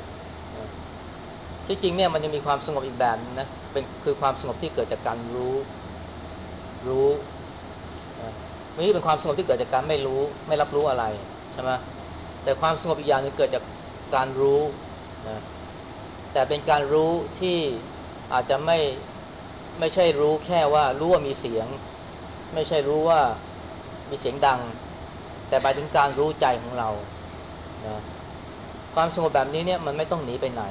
ที่จริงเนี่ยมันยังมีความสงบอีกแบบนึงนะคือความสงบที่เกิดจากการรู้นะนี่เป็นความสงบที่เกิดจากการไม่รู้ไม่รับรู้อะไรใช่ไหมแต่ความสงบอีกอย่างนึงเกิดจากการรู้นะแต่เป็นการรู้ที่อาจจะไม่ใช่รู้แค่ว่ารู้ว่ามีเสียงไม่ใช่รู้ว่ามีเสียงดังแต่หมายถึงการรู้ใจของเรานะความสงบแบบนี้เนี่ยมันไม่ต้องหนีไปไหน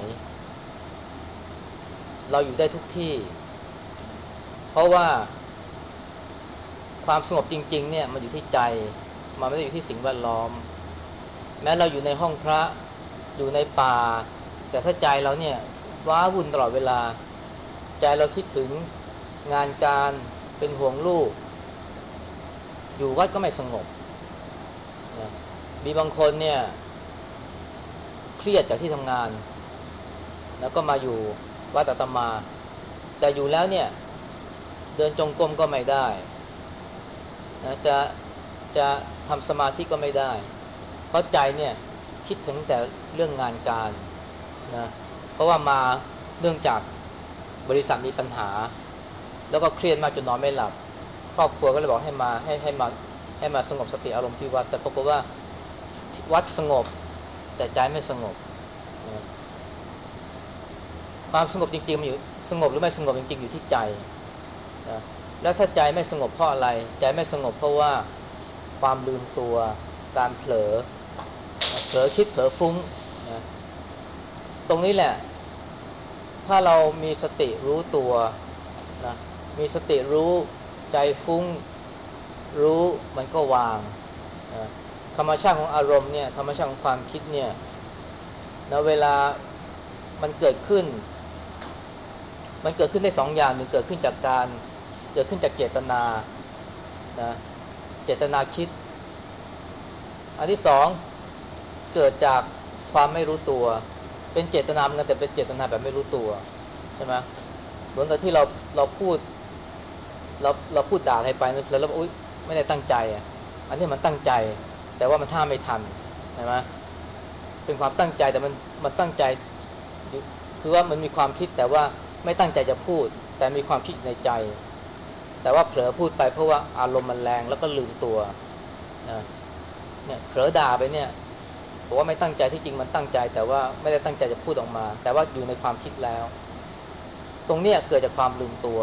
เราอยู่ได้ทุกที่เพราะว่าความสงบจริงๆเนี่ยมันอยู่ที่ใจมันไม่ได้อยู่ที่สิ่งแวดล้อมแม้เราอยู่ในห้องพระอยู่ในป่าแต่ถ้าใจเราเนี่ยว้าวุ่นตลอดเวลาใจเราคิดถึงงานการเป็นห่วงลูกอยู่วัดก็ไม่สงบนะมีบางคนเนี่ยเครียดจากที่ทำงานแล้วก็มาอยู่วัดอาตมาแต่อยู่แล้วเนี่ยเดินจงกรมก็ไม่ได้นะจะทำสมาธิก็ไม่ได้เพราะใจเนี่ยคิดถึงแต่เรื่องงานการนะเพราะว่ามาเนื่องจากบริษัทมีปัญหาแล้วก็เครียดมากจนนอนไม่หลับครอบครัวก็เลยบอกให้มาสงบสติอารมณ์ที่วัดแต่ปรากฏว่าวัดสงบแต่ใจไม่สงบนะความสงบจริงๆมันอยู่สงบหรือไม่สงบจริงๆอยู่ที่ใจนะแล้วถ้าใจไม่สงบเพราะอะไรใจไม่สงบเพราะว่าความลืมตัวการเผลอคิดเผลอฟุ้งนะตรงนี้แหละถ้าเรามีสติรู้ตัวนะมีสติรู้ใจฟุ้งรู้มันก็วางนะธรรมชาติของอารมณ์เนี่ยธรรมชาติของความคิดเนี่ยนะเวลามันเกิดขึ้นได้สองอย่างหนึ่งเกิดขึ้นจากเจตนานะเจตนาคิดอันที่สองเกิดจากความไม่รู้ตัวเป็นเจตนาเหมือนกันแต่เป็นเจตนาแบบไม่รู้ตัวใช่ไหมเหมือนกับที่เราพูดเราพูดด่าใครไปแล้วเราอุ๊ยไม่ได้ตั้งใจอ่ะอันนี้มันตั้งใจแต่ว่ามันท่าไม่ทันใช่ไหมเป็นความตั้งใจแต่มันตั้งใจคือว่ามันมีความคิดแต่ว่าไม่ตั้งใจจะพูดแต่มีความคิดในใจแต่ว่าเผลอพูดไปเพราะว่าอารมณ์มันแรงแล้วก็ลืมตัวนะเนี่ยเผลอด่าไปเนี่ยบอกว่าไม่ตั้งใจที่จริงมันตั้งใจแต่ว่าไม่ได้ตั้งใจจะพูดออกมาแต่ว่าอยู่ในความคิดแล้วตรงเนี้ยเกิดจากความลืมตัว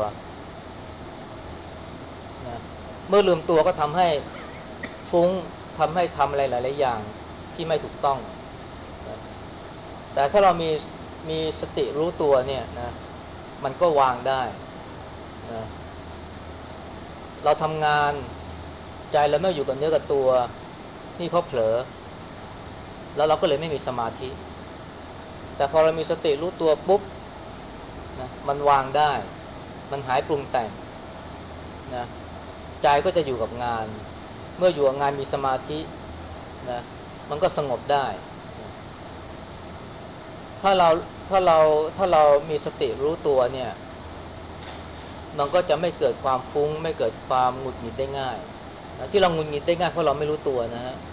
นะเมื่อลืมตัวก็ทำให้ฟุ้งทำให้ทำอะไรหลายๆอย่างที่ไม่ถูกต้องนะแต่ถ้าเรามีสติรู้ตัวเนี่ยนะมันก็วางได้นะเราทำงานใจเราไม่อยู่กับเนื้อกับตัวนี่เพราะเผลอแล้วเราก็เลยไม่มีสมาธิแต่พอเรามีสติรู้ตัวปุ๊บนะมันวางได้มันหายปรุงแต่งนะใจก็จะอยู่กับงานเมื่ออยู่กับงานมีสมาธินะมันก็สงบได้นะถ้าเราถ้าเราถ้าเรามีสติรู้ตัวเนี่ยมันก็จะไม่เกิดความฟุ้งไม่เกิดความหงุดหงิดได้ง่ายนะที่เราหงุดหงิดได้ง่ายเพราะเราไม่รู้ตัวนะฮะ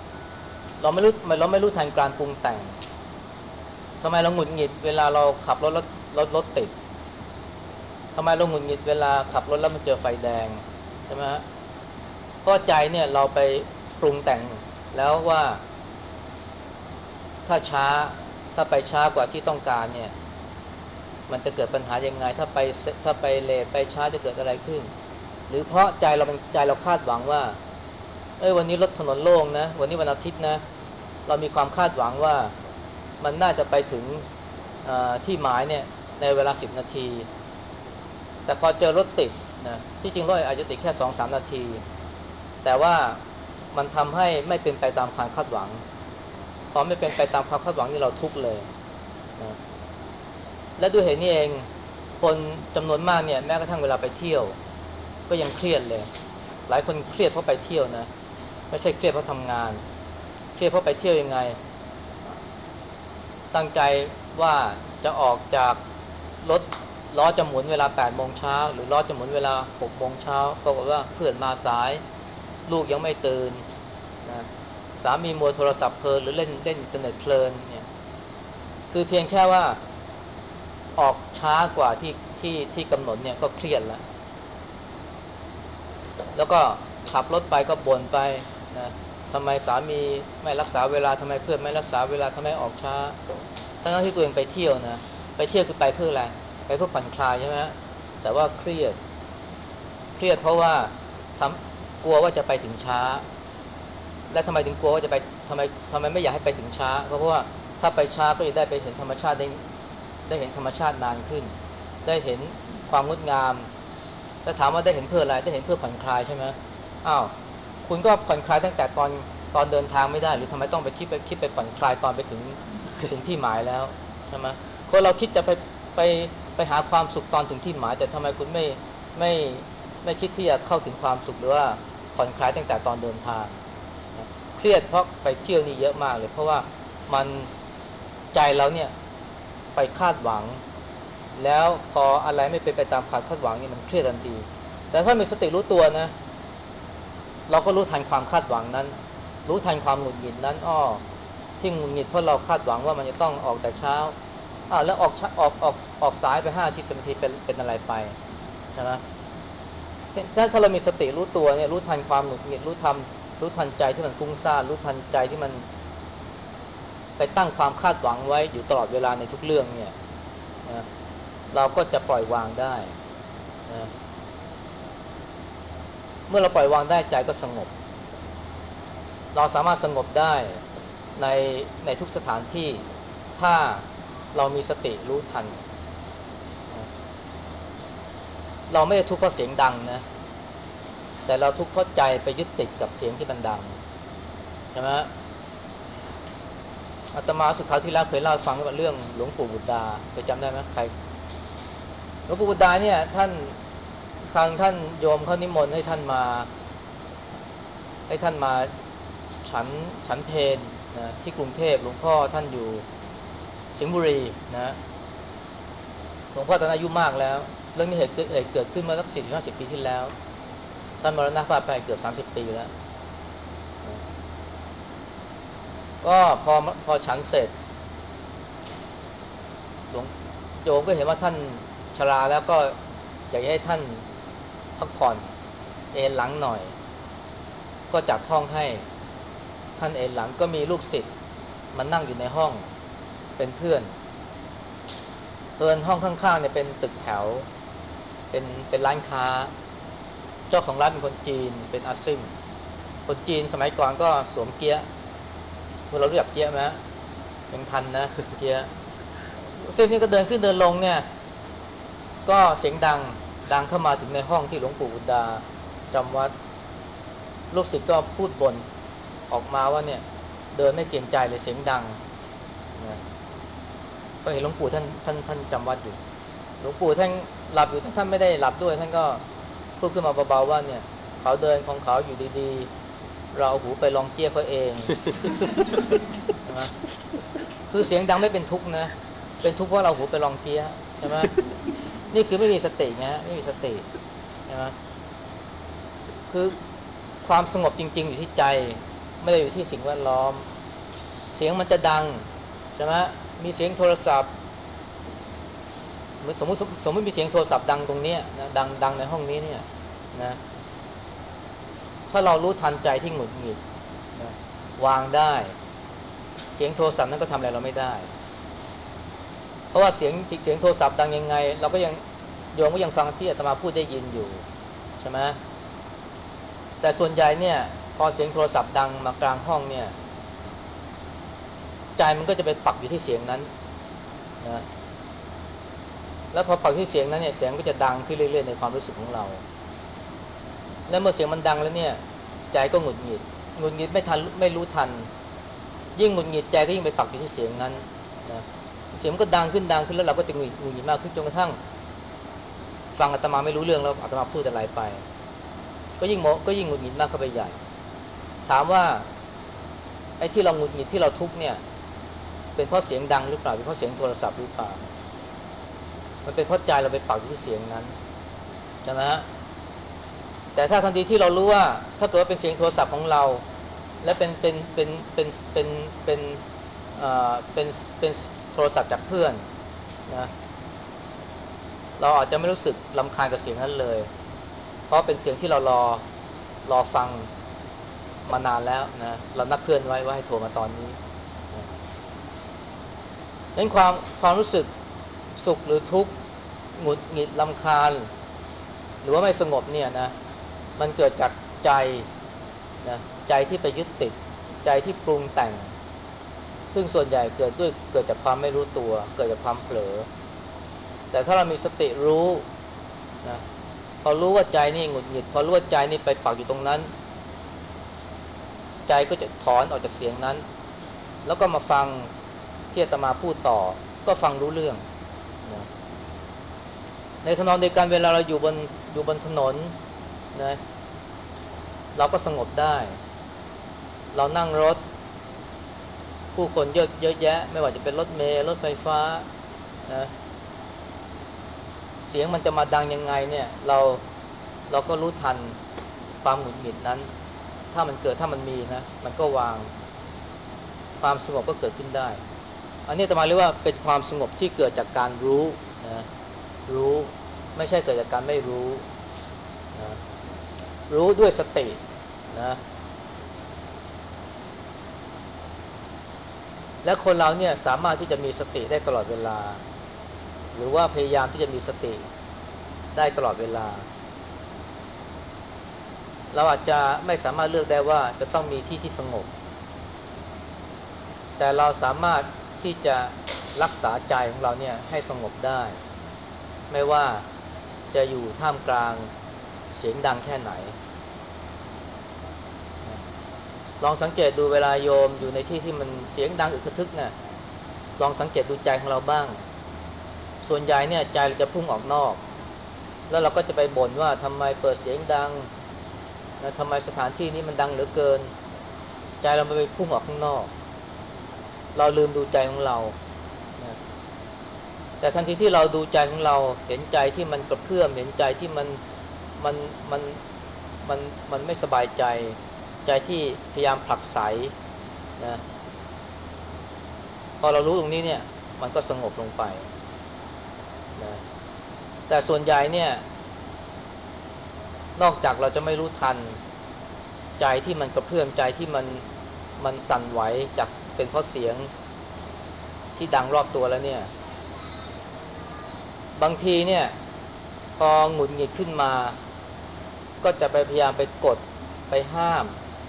เราไม่รู้ทันการปรุงแต่งทำไมเราหงุดหงิดเวลาเราขับรถติดทำไมเราหงุดหงิดเวลาขับรถแล้วมันเจอไฟแดงใช่ไหมฮะเพราะใจเนี่ยเราไปปรุงแต่งแล้วว่าถ้าช้าถ้าไปช้ากว่าที่ต้องการเนี่ยมันจะเกิดปัญหายังไงถ้าไปเลทไปช้าจะเกิดอะไรขึ้นหรือเพราะใจเราคาดหวังว่าวันนี้รถถนนโล่งนะวันนี้วันอาทิตย์นะเรามีความคาดหวังว่ามันน่าจะไปถึงที่หมายเนี่ยในเวลา10 นาทีแต่พอเจอรถติดนะที่จริงรถอาจจะติดแค่2-3 นาทีแต่ว่ามันทำให้ไม่เป็นไปตามความคาดหวังพอไม่เป็นไปตามความคาดหวังนี่เราทุกข์เลยนะและด้วยเหตุนี้เองคนจำนวนมากเนี่ยแม้กระทั่งเวลาไปเที่ยวก็ยังเครียดเลยหลายคนเครียดเพราะไปเที่ยวนะไม่ใช่เครียดเพราะทำงานเครียดเพราะไปเที่ยวยังไงตั้งใจว่าจะออกจากรถล้อจะหมุนเวลา8 โมงเช้าหรือล้อจะหมุนเวลา6 โมงเช้าปรากฏว่าเพื่อนมาสายลูกยังไม่ตื่นนะสามีมัวโทรศัพท์เพลินหรือเล่นอินเทอร์เน็ตเพลินเนี่ยคือเพียงแค่ว่าออกช้ากว่าที่กำหนดเนี่ยก็เครียดแล้วก็ขับรถไปก็บ่นไปนะทำไมสามีไม่รักษาเวลาทำไมเพื่อนไม่รักษาเวลาทำไมออกช้าทั้งที่ตัวเองไปเที่ยวนะไปเที่ยวคือไปเพื่ออะไรไปเพื่อผ่อนคลายใช่ไหมแต่ว่าเครียดเพราะว่ากลัวว่าจะไปถึงช้าและทำไมถึงกลัวว่าจะไปทำไมไม่อยากให้ไปถึงช้าก็เพราะว่าถ้าไปช้าก็จะได้ไปเห็นธรรมชาติได้เห็นธรรมชาตินานขึ้นได้เห็นความงดงามแล้วถามว่าได้เห็นเพื่ออะไรได้เห็นเพื่อผ่อนคลายใช่ไหมอ้าวคุณก็ผ่อนคลายตั้งแต่ตอนเดินทางไม่ได้หรือทำไมต้องไปคิดไปผ่อนคลายตอนไปถึงที่หมายแล้วใช่ไหมคนเราคิดจะไปไปหาความสุขตอนถึงที่หมายแต่ทำไมคุณไม่ไม่คิดที่จะเข้าถึงความสุขหรือว่าผ่อนคลายตั้งแต่ตอนเดินทางเครียดเพราะไปเที่ยวนี่เยอะมากเลยเพราะว่ามันใจเราเนี่ยไปคาดหวังแล้วพออะไรไม่เป็นไปตามคาดหวังนี่มันเครียดทันทีแต่ถ้ามีสติรู้ตัวนะเราก็รู้ทันความคาดหวังนั้นรู้ทันความหงุดหงิดนั้นที่หงุดหงิดเพราะเราคาดหวังว่ามันจะต้องออกแต่เช้าแล้วออกสายไป5 นาที 10 นาทีเป็นอะไรไปใช่ไหมถ้าเรามีสติรู้ตัวเนี่ยรู้ทันความหงุดหงิดรู้ทันใจที่มันฟุ้งซ่านรู้ทันใจที่มันไปตั้งความคาดหวังไว้อยู่ตลอดเวลาในทุกเรื่องเนี่ยนะเราก็จะปล่อยวางได้นะเมื่อเราปล่อยวางได้ใจก็สงบเราสามารถสงบได้ในในทุกสถานที่ถ้าเรามีสติรู้ทันนะเราไม่ได้ทุกข์เพราะเสียงดังนะแต่เราทุกข์เพราะใจไปยึดติดกับเสียงที่มันดังใช่ไหมอาตมาสุดคราวที่แล้วเคยเล่าให้ฟังเรื่องหลวงปู่บุตรดาเคยจำได้ไหมใครหลวงปู่บุตรดาเนี่ยท่านโยมเขานิมนต์ให้ท่านมาฉันเพลนะที่กรุงเทพหลวงพ่อท่านอยู่สิงห์บุรีนะหลวงพ่อตอนอายุมากแล้วเรื่องนี้เหตุเกิดขึ้นมาสัก40-50 ปีที่แล้วท่านมรณภาพไปเกือบ30 ปีแล้วก็พอฉันเสร็จหลวงโยมก็เห็นว่าท่านชราแล้วก็อยากให้ท่านพักผ่อนเอนหลังหน่อยก็จัดห้องให้ท่านเอนหลังก็มีลูกศิษย์มานั่งอยู่ในห้องเป็นเพื่อนห้องข้างๆเนี่ยเป็นตึกแถวเป็นร้านค้าเจ้าของร้านเป็นคนจีนเป็นอาซิมคนจีนสมัยก่อนก็สวมเกียร์เรารู้จักเกียร์ไหมยังทันนะเกียร์ซิมนี่ก็เดินขึ้นเดินลงเนี่ยก็เสียงดังเข้ามาถึงในห้องที่หลวงปู่บุตรดาจำวัดลูกศิษย์ก็พูดบ่นออกมาว่าเนี่ยเดินไม่เกรงใจเลยเสียงดังนะก็เห็นหลวงปู่ท่านจำวัดอยู่หลวงปู่ท่านหลับอยู่ท่านไม่ได้หลับด้วยท่านก็พูดขึ้นมาเบาๆว่าเนี่ยเขาเดินของเขาอยู่ดีๆเราเอาหูไปลองเกี้ยเขาเองใช่ไหมคือเสียงดังไม่เป็นทุกข์นะเป็นทุกข์เพราะเราหูไปลองเกี้ยใช่ไหมนี่คือไม่มีสติไงไม่มีสติใช่ไหมคือความสงบจริงๆอยู่ที่ใจไม่ได้อยู่ที่สิ่งแวดล้อมเสียงมันจะดังใช่ไหมมีเสียงโทรศัพท์เหมือนสมมติมีเสียงโทรศัพท์ดังตรงนี้นะดังในห้องนี้เนี่ยนะถ้าเรารู้ทันใจที่หงุดหงิดนะวางได้เสียงโทรศัพท์นั้นก็ทำอะไรเราไม่ได้เพราะว่าเสียงโทรศัพท์ดังยังไงเราก็ยังโยมก็ยังฟังที่อาตมาพูดได้ยินอยู่ใช่ไหมแต่ส่วนใหญ่เนี่ยพอเสียงโทรศัพท์ดังมากลางห้องเนี่ยใจมันก็จะไปปักอยู่ที่เสียงนั้นนะแล้วพอปักที่เสียงนั้นเนี่ยเสียงก็จะดังขึ้นเรื่อยๆในความรู้สึกของเราแล้วเมื่อเสียงมันดังแล้วเนี่ยใจก็หงุดหงิดไม่รู้ทันยิ่งหงุดหงิดใจก็ยิ่งไปปักอยู่ที่เสียงนั้นนะเสียงมันก็ดังขึ้นแล้วเราก็จะหงุดหงิดมากขึ้นจนกระทั่งฟังอาตมาไม่รู้เรื่องแล้วอาตมาพูดอะไรไปก็ยิ่งหงุดหงิดมากเข้าไปใหญ่ถามว่าไอ้ที่เราหงุดหงิดที่เราทุกข์เนี่ยเป็นเพราะเสียงดังหรือเปล่าเป็นเพราะเสียงโทรศัพท์หรือเปล่ามันเป็นเพราะใจเราไปปักอยู่ที่เสียงนั้นใช่ไหมฮะแต่ถ้าทันทีที่เรารู้ว่าถ้าเกิดว่าเป็นเสียงโทรศัพท์ของเราและเป็นเอ่อเป็นเป็นโทรศัพท์จากเพื่อนนะเราอาจจะไม่รู้สึกรำคาญกับเสียงนั้นเลยเพราะเป็นเสียงที่เรารอฟังมานานแล้วนะเรานัดเพื่อนไว้ว่าให้โทรมาตอนนี้นะนั้นความรู้สึกสุขหรือทุกข์หงุดหงิดรำคาญหรือว่าไม่สงบเนี่ยนะมันเกิดจากใจนะใจที่ไปยึดติดใจที่ปรุงแต่งซึ่งส่วนใหญ่เกิดจากความไม่รู้ตัวเกิดจากความเผลอแต่ถ้าเรามีสติรู้นะพอรู้ว่าใจนี่หงุดหงิดพอรู้ว่าใจนี่ไปปักอยู่ตรงนั้นใจก็จะถอนออกจากเสียงนั้นแล้วก็มาฟังที่อาตมาพูดต่อก็ฟังรู้เรื่องนะในทำนองเดียวกันเวลาเราอยู่บนถนนนะเราก็สงบได้เรานั่งรถผู้คนเยอะแยะไม่ว่าจะเป็นรถเมล์รถไฟฟ้านะเสียงมันจะมาดังยังไงเนี่ยเราก็รู้ทันความหงุดหงิดนั้นถ้ามันมีนะมันก็วางความสงบก็เกิดขึ้นได้อันนี้อาตมาเรียกว่าเป็นความสงบที่เกิดจากการรู้นะรู้ไม่ใช่เกิดจากการไม่รู้นะรู้ด้วยสตินะและคนเราเนี่ยสามารถที่จะมีสติได้ตลอดเวลาหรือว่าพยายามที่จะมีสติได้ตลอดเวลาเราอาจจะไม่สามารถเลือกได้ว่าจะต้องมีที่ที่สงบแต่เราสามารถที่จะรักษาใจของเราเนี่ยให้สงบได้ไม่ว่าจะอยู่ท่ามกลางเสียงดังแค่ไหนลองสังเกตดูเวลาโยมอยู่ในที่ที่มันเสียงดังอึกกระทึกเนี่ยลองสังเกตดูใจของเราบ้างส่วนใหญ่เนี่ยใจเราจะพุ่งออกนอกแล้วเราก็จะไปบ่นว่าทำไมเปิดเสียงดังนะทำไมสถานที่นี้มันดังเหลือเกินใจเราไปพุ่งออกข้างนอกเราลืมดูใจของเรานะแต่ทันทีที่เราดูใจของเราเห็นใจที่มันกระเพื่อมเห็นใจที่มันมันมันมันไม่สบายใจใจที่พยายามผลักไสนะพอเรารู้ตรงนี้เนี่ยมันก็สงบลงไปนะแต่ส่วนใหญ่เนี่ยนอกจากเราจะไม่รู้ทันใจที่มันกระเพื่อมใจที่มันสั่นไหวจากเป็นเพราะเสียงที่ดังรอบตัวแล้วเนี่ยบางทีเนี่ยพอหงุดหงิดขึ้นมาก็จะไปพยายามไปกดไปห้าม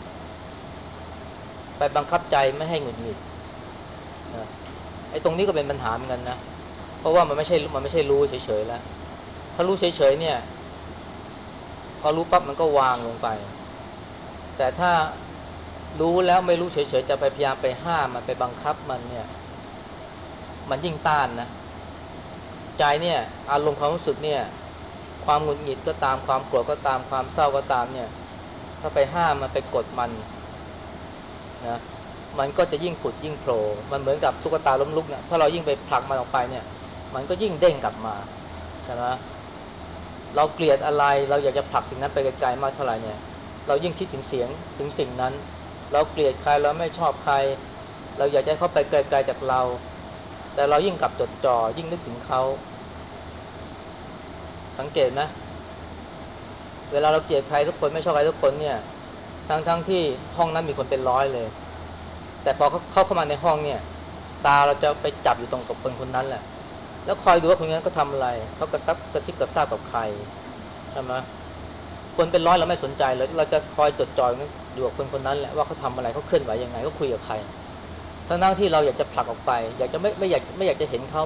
ไปบังคับใจไม่ให้หงุดหงิดนะไอ้ตรงนี้ก็เป็นปัญหาเหมือนกันนะเพราะว่ามันไม่ใช่รู้เฉยๆแล้วถ้ารู้เฉยๆเนี่ยพอรู้ปั๊บมันก็วางลงไปแต่ถ้ารู้แล้วไม่รู้เฉยๆจะไปพยายามไปห้ามมันไปบังคับมันเนี่ยมันยิ่งต้านนะใจเนี่ยอารมณ์ความรู้สึกเนี่ยความหงุดหงิดก็ตามความโกรธก็ตามความเศร้าก็ตามเนี่ยถ้าไปห้ามมันไปกดมันนะมันก็จะยิ่งผุดยิ่งโผล่มันเหมือนกับตุ๊กตาล้มลุกเนี่ยถ้าเรายิ่งไปผลักมันออกไปเนี่ยมันก็ยิ่งเด้งกลับมาใช่ไหมเราเกลียดอะไรเราอยากจะผลักสิ่งนั้นไปไกลๆมากเท่าไหร่เนี่ยเรายิ่งคิดถึงเสียงถึงสิ่งนั้นเราเกลียดใครเราไม่ชอบใครเราอยากให้เขาไปไกลๆจากเราแต่เรายิ่งกลับจดจ่อยิ่งนึกถึงเขาสังเกตไหมเวลาเราเกลียดใครทุกคนไม่ชอบใครทุกคนเนี่ยทั้งที่ห้องนั้นมีคนเป็นร้อยเลยแต่พอเขาเข้ามาในห้องเนี่ยตาเราจะไปจับอยู่ตรงกับคนคนนั้นแหละแล้วคอยดูว่าคนนั้นก็ทำอะไรเขากระซิบกระซาบกับใครใช่ไหมคนเป็นร้อยเราไม่สนใจเลยเราจะคอยจดจ่ออยู่กับคนคนนั้นแหละว่าเขาทำอะไรเขาเคลื่อนไหวยังไงเขาคุยกับใครทั้งที่เราอยากจะผลักออกไปอยากจะไม่อยากจะเห็นเขา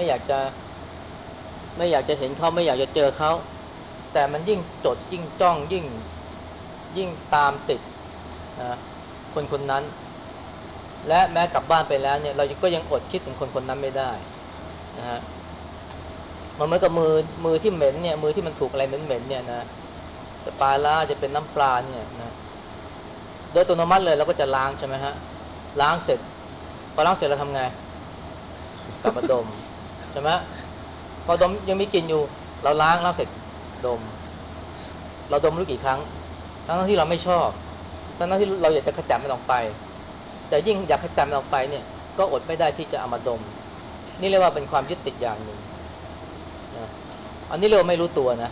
ไม่อยากจะเห็นเขาไม่อยากจะเจอเขาแต่มันยิ่งจดยิ่งจ้องยิ่งตามติดนะคนคนนั้นและแม้กลับบ้านไปแล้วเนี่ยเราก็ยังอดคิดถึงคนคนนั้นไม่ได้นะฮะมันเหมือนกับมือที่เหม็นเนี่ยมือที่มันถูกอะไรเหม็นๆเนี่ยนะจะปลาล่าจะเป็นน้ำปลาเนี่ยนะโดยอัตโนมัติเลยเราก็จะล้างใช่ไหมฮะล้างเสร็จพอล้างเสร็จเราทำไงกลับมาดมใช่ไหมพอดมยังมีกลิ่นอยู่เราล้างเสร็จดมเราดมรู้กี่ครั้งทั้งที่เราไม่ชอบทั้งที่เราอยากจะขจัดมันออกไปแต่ยิ่งอยากขจัดมันออกไปเนี่ยก็อดไม่ได้ที่จะเอามาดมนี่เรียกว่าเป็นความยึดติดอย่างหนึ่งนะอันนี้เรียกว่าไม่รู้ตัวนะ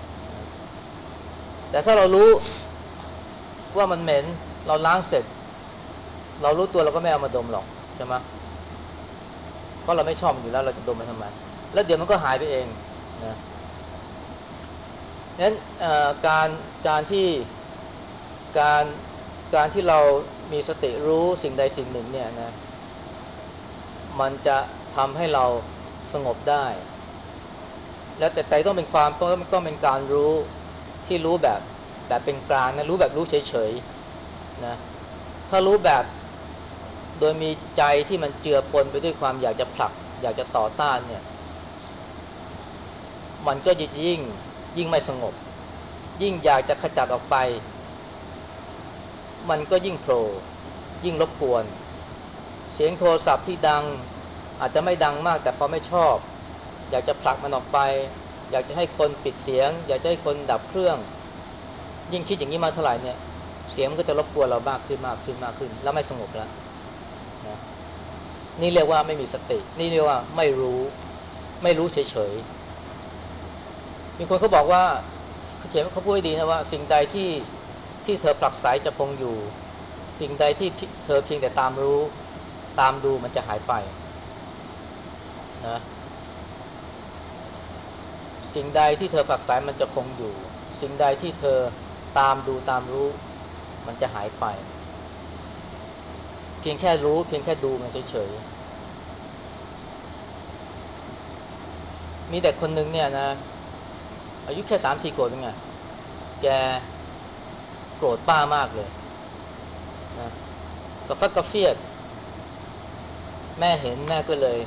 แต่ถ้าเรารู้ว่ามันเหม็นเราล้างเสร็จเรารู้ตัวเราก็ไม่เอามาดมหรอกใช่ไหมเพราะเราไม่ชอบมันอยู่แล้วเราจะดมมันทำไมแล้วเดี๋ยวมันก็หายไปเองนะนั้นการการที่การการที่เรามีสติรู้สิ่งใดสิ่งหนึ่งเนี่ยนะมันจะทำให้เราสงบได้แล้วแต่ต้องเป็นความต้องเป็นการรู้ที่รู้แบบเป็นกลางนะรู้แบบรู้เฉยๆนะถ้ารู้แบบโดยมีใจที่มันเจือปนไปด้วยความอยากจะผลักอยากจะต่อต้านเนี่ยมันก็จะยิ่งไม่สงบยิ่งอยากจะขจัดออกไปมันก็ยิ่งโผล่ยิ่งรบกวนเสียงโทรศัพท์ที่ดังอาจจะไม่ดังมากแต่พอไม่ชอบอยากจะผลักมันออกไปอยากจะให้คนปิดเสียงอยากจะให้คนดับเครื่องยิ่งคิดอย่างนี้มาเท่าไหร่เนี่ยเสียงมันก็จะรบกวนเรามากขึ้นมากขึ้นมากขึ้นแล้วไม่สงบแล้วนะนี่เรียกว่าไม่มีสตินี่เรียกว่าไม่รู้เฉยๆมีคนเขาบอกว่าเขาพูดดีนะว่าสิ่งใดที่เธอผลักไสจะคงอยู่สิ่งใดที่เธอเพียงแต่ตามรู้ตามดูมันจะหายไปนะสิ่งใดที่เธอผลักไสมันจะคงอยู่สิ่งใดที่เธอตามดูตามรู้มันจะหายไปเพียงแค่รู้เพียงแค่ดูมันเฉยๆมีเด็กคนหนึ่งเนี่ยนะอายุแค่3-4 ขวบเองไงแกโกรธป้ามากเลยนะกระฟัดกระเฟียดแม่เห็นแม่ก็เลย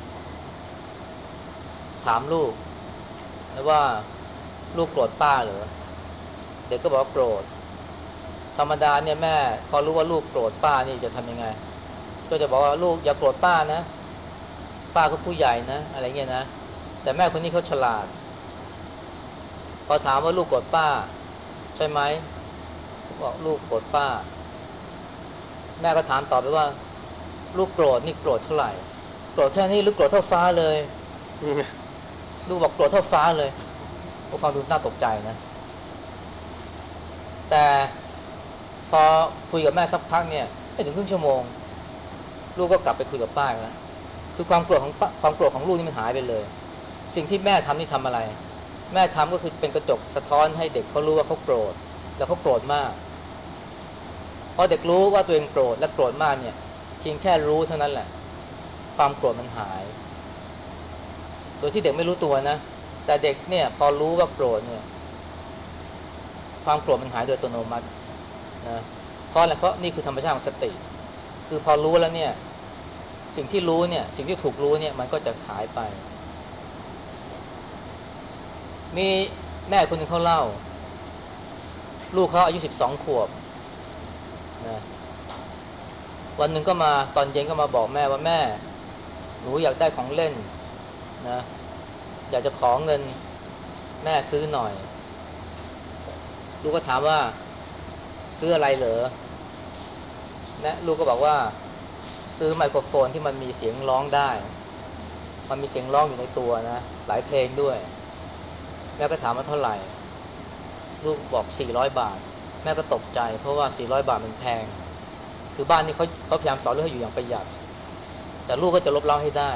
ถามลูกนะว่าลูกโกรธป้าเหรอเด็กก็บอกโกรธธรรมดาเนี่ยแม่พอรู้ว่าลูกโกรธป้านี่จะทำยังไงก็จะบอกว่าลูกอย่าโกรธป้านะป้าก็ผู้ใหญ่นะอะไรเงี้ยนะแต่แม่คนนี้เขาฉลาดพอถามว่าลูกโกรธป้าใช่ไหมบอกลูกโกรธป้าแม่ก็ถามต่อไปว่าลูกโกรธนี่โกรธเท่าไหร่โกรธแค่นี้หรือโกรธเท่าฟ้าเลยลูกบอกโกรธเท่าฟ้าเลยผมฟังดูน่าตกใจนะแต่พอคุยกับแม่สักพักเนี่ยไม่ถึงครึ่งชั่วโมงลูกก็กลับไปคุยกับป้าแล้วคือความโกรธของลูกนี่มันหายไปเลยสิ่งที่แม่ทำนี่ทำอะไรแม่ทำก็คือเป็นกระจกสะท้อนให้เด็กเขารู้ว่าเขาโกรธแล้วเขาโกรธมากพอเด็กรู้ว่าตัวเองโกรธและโกรธมากเนี่ยเพียงแค่รู้เท่านั้นแหละความโกรธมันหายโดยที่เด็กไม่รู้ตัวนะแต่เด็กเนี่ยพอรู้ว่าโกรธเนี่ยความโกรธมันหายโดยอัตโนมัตินะเพราะอะไรเพราะนี่คือธรรมชาติของสติคือพอรู้แล้วเนี่ยสิ่งที่รู้เนี่ยสิ่งที่ถูกรู้เนี่ยมันก็จะหายไปมีแม่คนหนึ่งเขาเล่าลูกเขาอายุ12 ขวบนะวันหนึ่งก็มาตอนเย็นก็มาบอกแม่ว่าแม่หนูอยากได้ของเล่นนะอยากจะขอเงินแม่ซื้อหน่อยลูกก็ถามว่าซื้ออะไรเหรอแม่ลูกก็บอกว่าซื้อไมโครโฟนที่มันมีเสียงร้องได้มันมีเสียงร้องอยู่ในตัวนะหลายเพลงด้วยแม่ก็ถามว่าเท่าไหร่ลูกบอก400 บาทแม่ก็ตกใจเพราะว่า400 บาทมันแพงคือบ้านนี้เขาพยายามสอนลูกให้อยู่อย่างประหยัดแต่ลูกก็จะลบเล้าให้ได้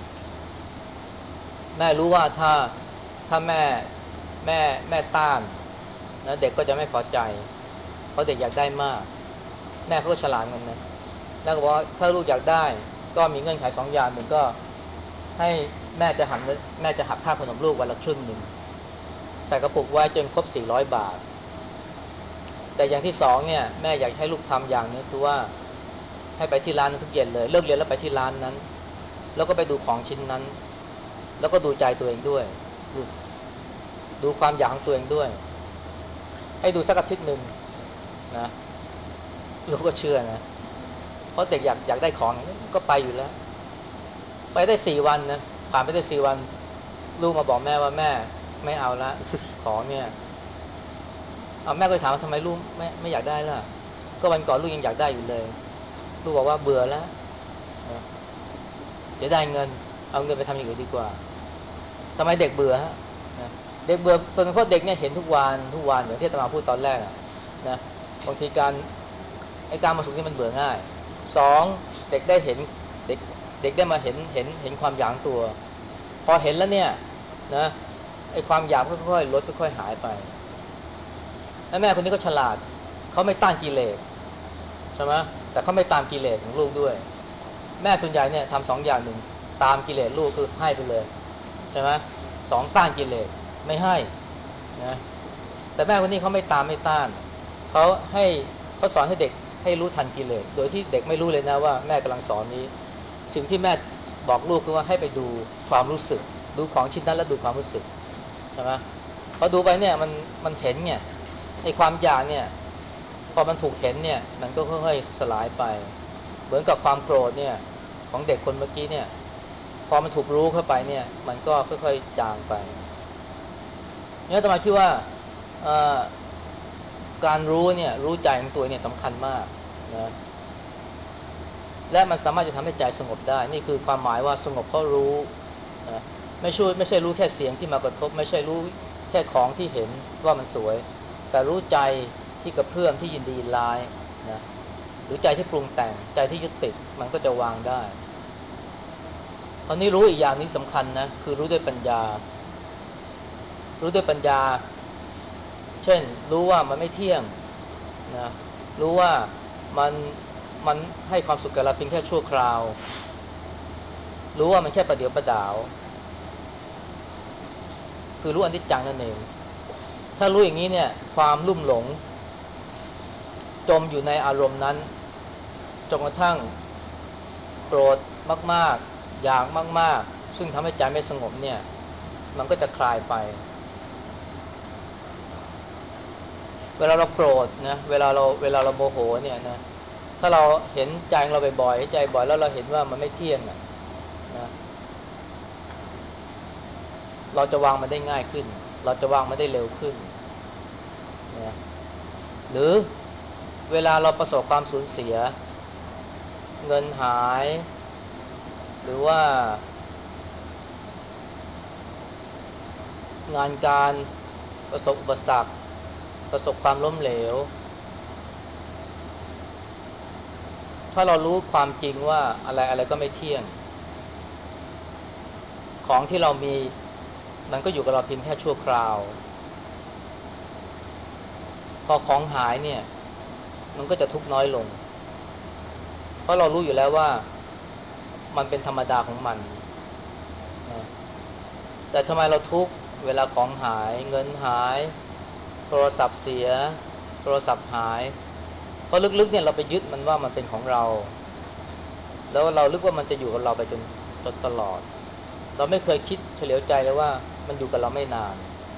แม่รู้ว่าถ้าแม่ต้านนะเด็กก็จะไม่พอใจเพราะเด็กอยากได้มากแม่เขาก็ฉลาดกันนะแม่ก็บอกว่าถ้าลูกอยากได้ก็มีเงื่อนไข2 อย่างหนึ่งก็ให้แม่จะหักค่าขนมลูกวันละ1/2ใส่กระปุกไว้จนครบ400 บาทแต่อย่างที่2เนี่ยแม่อยากให้ลูกทำอย่างนึงคือว่าให้ไปที่ร้านนั้นทุกเย็นเลยเลิกเรียนแล้วไปที่ร้านนั้นแล้วก็ไปดูของชิ้นนั้นแล้วก็ดูใจตัวเองด้วยดูดูความอยากของตัวเองด้วยให้ดูสัก1 อาทิตย์นะลูกก็เชื่อนะเพราะเด็กอยากได้ของก็ไปอยู่แล้วไปได้4 วันนะผ่านไปได้4 วันลูกมาบอกแม่ว่าแม่ไม่เอาละของเนี่ยเอาแม่ก็ถามว่าทำไมลูกไม่อยากได้ล่ะก็วันก่อนลูกยังอยากได้อยู่เลยลูกบอกว่าเบื่อแล้วเสียดายเงินเอาเงินไปทำอย่างอื่นดีกว่าทำไมเด็กเบื่อฮะนะเด็กเบื่อส่วนเพราะเด็กเนี่ยเห็นทุกวันอย่างที่อาตมาพูดตอนแรกนะบางทีการมาสุขนี่มันเบื่อง่าย2เด็กได้เห็นเด็กได้มาเห็นความหยางตัวพอเห็นแล้วเนี่ยนะไอ้ความอยากค่อยๆลดค่อยๆหายไปแล้วแม่คนนี้ก็ฉลาดเขาไม่ต้านกิเลสใช่ไหมแต่เขาไม่ตามกิเลสของลูกด้วยแม่ส่วนใหญ่เนี่ยทำสองอย่างหนึ่งตามกิเลสลูกคือให้ไปเลยใช่ไหมสองต้านกิเลสไม่ให้นะแต่แม่คนนี้เขาไม่ตามไม่ต้านเขาให้เขาสอนให้เด็กให้รู้ทันกิเลสโดยที่เด็กไม่รู้เลยนะว่าแม่กำลังสอนนี้สิ่งที่แม่บอกลูกคือว่าให้ไปดูความรู้สึกดูของชิ้นนั้นแล้วดูความรู้สึกใช่ไหมพอดูไปเนี่ยมันเห็นเนี่ยไอ้ความอยากเนี่ยพอมันถูกเห็นเนี่ยมันก็ค่อยๆสลายไปเหมือนกับความโกรธเนี่ยของเด็กคนเมื่อกี้เนี่ยพอมันถูกรู้เข้าไปเนี่ยมันก็ค่อยๆจางไปเนี่ยอาตมาคิดว่าการรู้เนี่ยรู้ใจของตัวเนี่ยสำคัญมากนะและมันสามารถจะทำให้ใจสงบได้นี่คือความหมายว่าสงบเพราะรู้นะไม่ใช่รู้แค่เสียงที่มากระทบไม่ใช่รู้แค่ของที่เห็นว่ามันสวยแต่รู้ใจที่กระเพื่อมที่ยินดียินร้ายนะหรือใจที่ปรุงแต่งใจที่ยึดติดมันก็จะวางได้ตอนนี้รู้อีกอย่างนี้สำคัญนะคือรู้ด้วยปัญญารู้ด้วยปัญญาเช่นรู้ว่ามันไม่เที่ยงนะรู้ว่ามันมันให้ความสุขแก่เราเพียงแค่ชั่วคราวรู้ว่ามันแค่ประเดี๋ยวประดาวคือรู้อนิจจังนั่นเองถ้ารู้อย่างนี้เนี่ยความลุ่มหลงจมอยู่ในอารมณ์นั้นจนกระทั่งโกรธมากๆอยากมากๆซึ่งทำให้ใจไม่สงบเนี่ยมันก็จะคลายไปเวลาเราโกรธนะเวลาเราโมโหเนี่ยนะถ้าเราเห็นใจเราบ่อยๆใจบ่อยแล้วเราเห็นว่ามันไม่เที่ยงนะเราจะวางมันได้ง่ายขึ้นเราจะวางมันได้เร็วขึ้นนะหรือเวลาเราประสบความสูญเสียเงินหายหรือว่างานการประสบอุปสรรคประสบความล้มเหลวถ้าเรารู้ความจริงว่าอะไรอะไรก็ไม่เที่ยงของที่เรามีมันก็อยู่กับเราเพียงแค่ชั่วคราวพอของหายเนี่ยมันก็จะทุกข์น้อยลงเพราะเรารู้อยู่แล้วว่ามันเป็นธรรมดาของมันนะแต่ทำไมเราทุกข์เวลาของหายเงินหายโทรศัพท์เสียโทรศัพท์หายเพราะลึกๆเนี่ยเราไปยึดมันว่ามันเป็นของเราแล้วเราลึกว่ามันจะอยู่กับเราไปจนตลอดเราไม่เคยคิดเฉลียวใจเลยว่ามันอยู่กับเราไม่นาน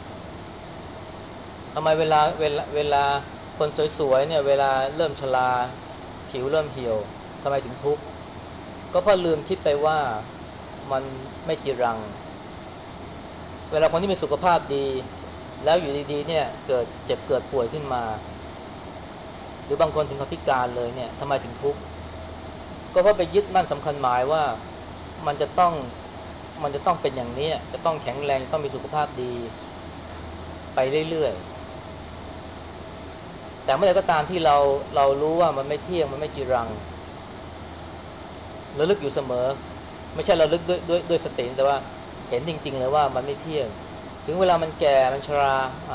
ทำไมเวลาคนสวยๆเนี่ยเวลาเริ่มชราผิวเริ่มเหี่ยวทำไมถึงทุกข์ก็เพราะลืมคิดไปว่ามันไม่จีรังเวลาคนที่มีสุขภาพดีแล้วอยู่ดีๆเนี่ยเกิดเจ็บเกิดป่วยขึ้นมาหรือบางคนถึงกับพิการเลยเนี่ยทำไมถึงทุกข์ก็เพราะไปยึดมั่นสำคัญหมายว่ามันจะต้องมันจะต้องเป็นอย่างนี้จะต้องแข็งแรงต้องมีสุขภาพดีไปเรื่อยๆแต่เมื่อไหร่ก็ตามที่เรารู้ว่ามันไม่เที่ยงมันไม่จีรังระลึกอยู่เสมอไม่ใช่ระลึกด้วยสติแต่ว่าเห็นจริงๆเลยว่ามันไม่เที่ยงถึงเวลามันแก่มันชรา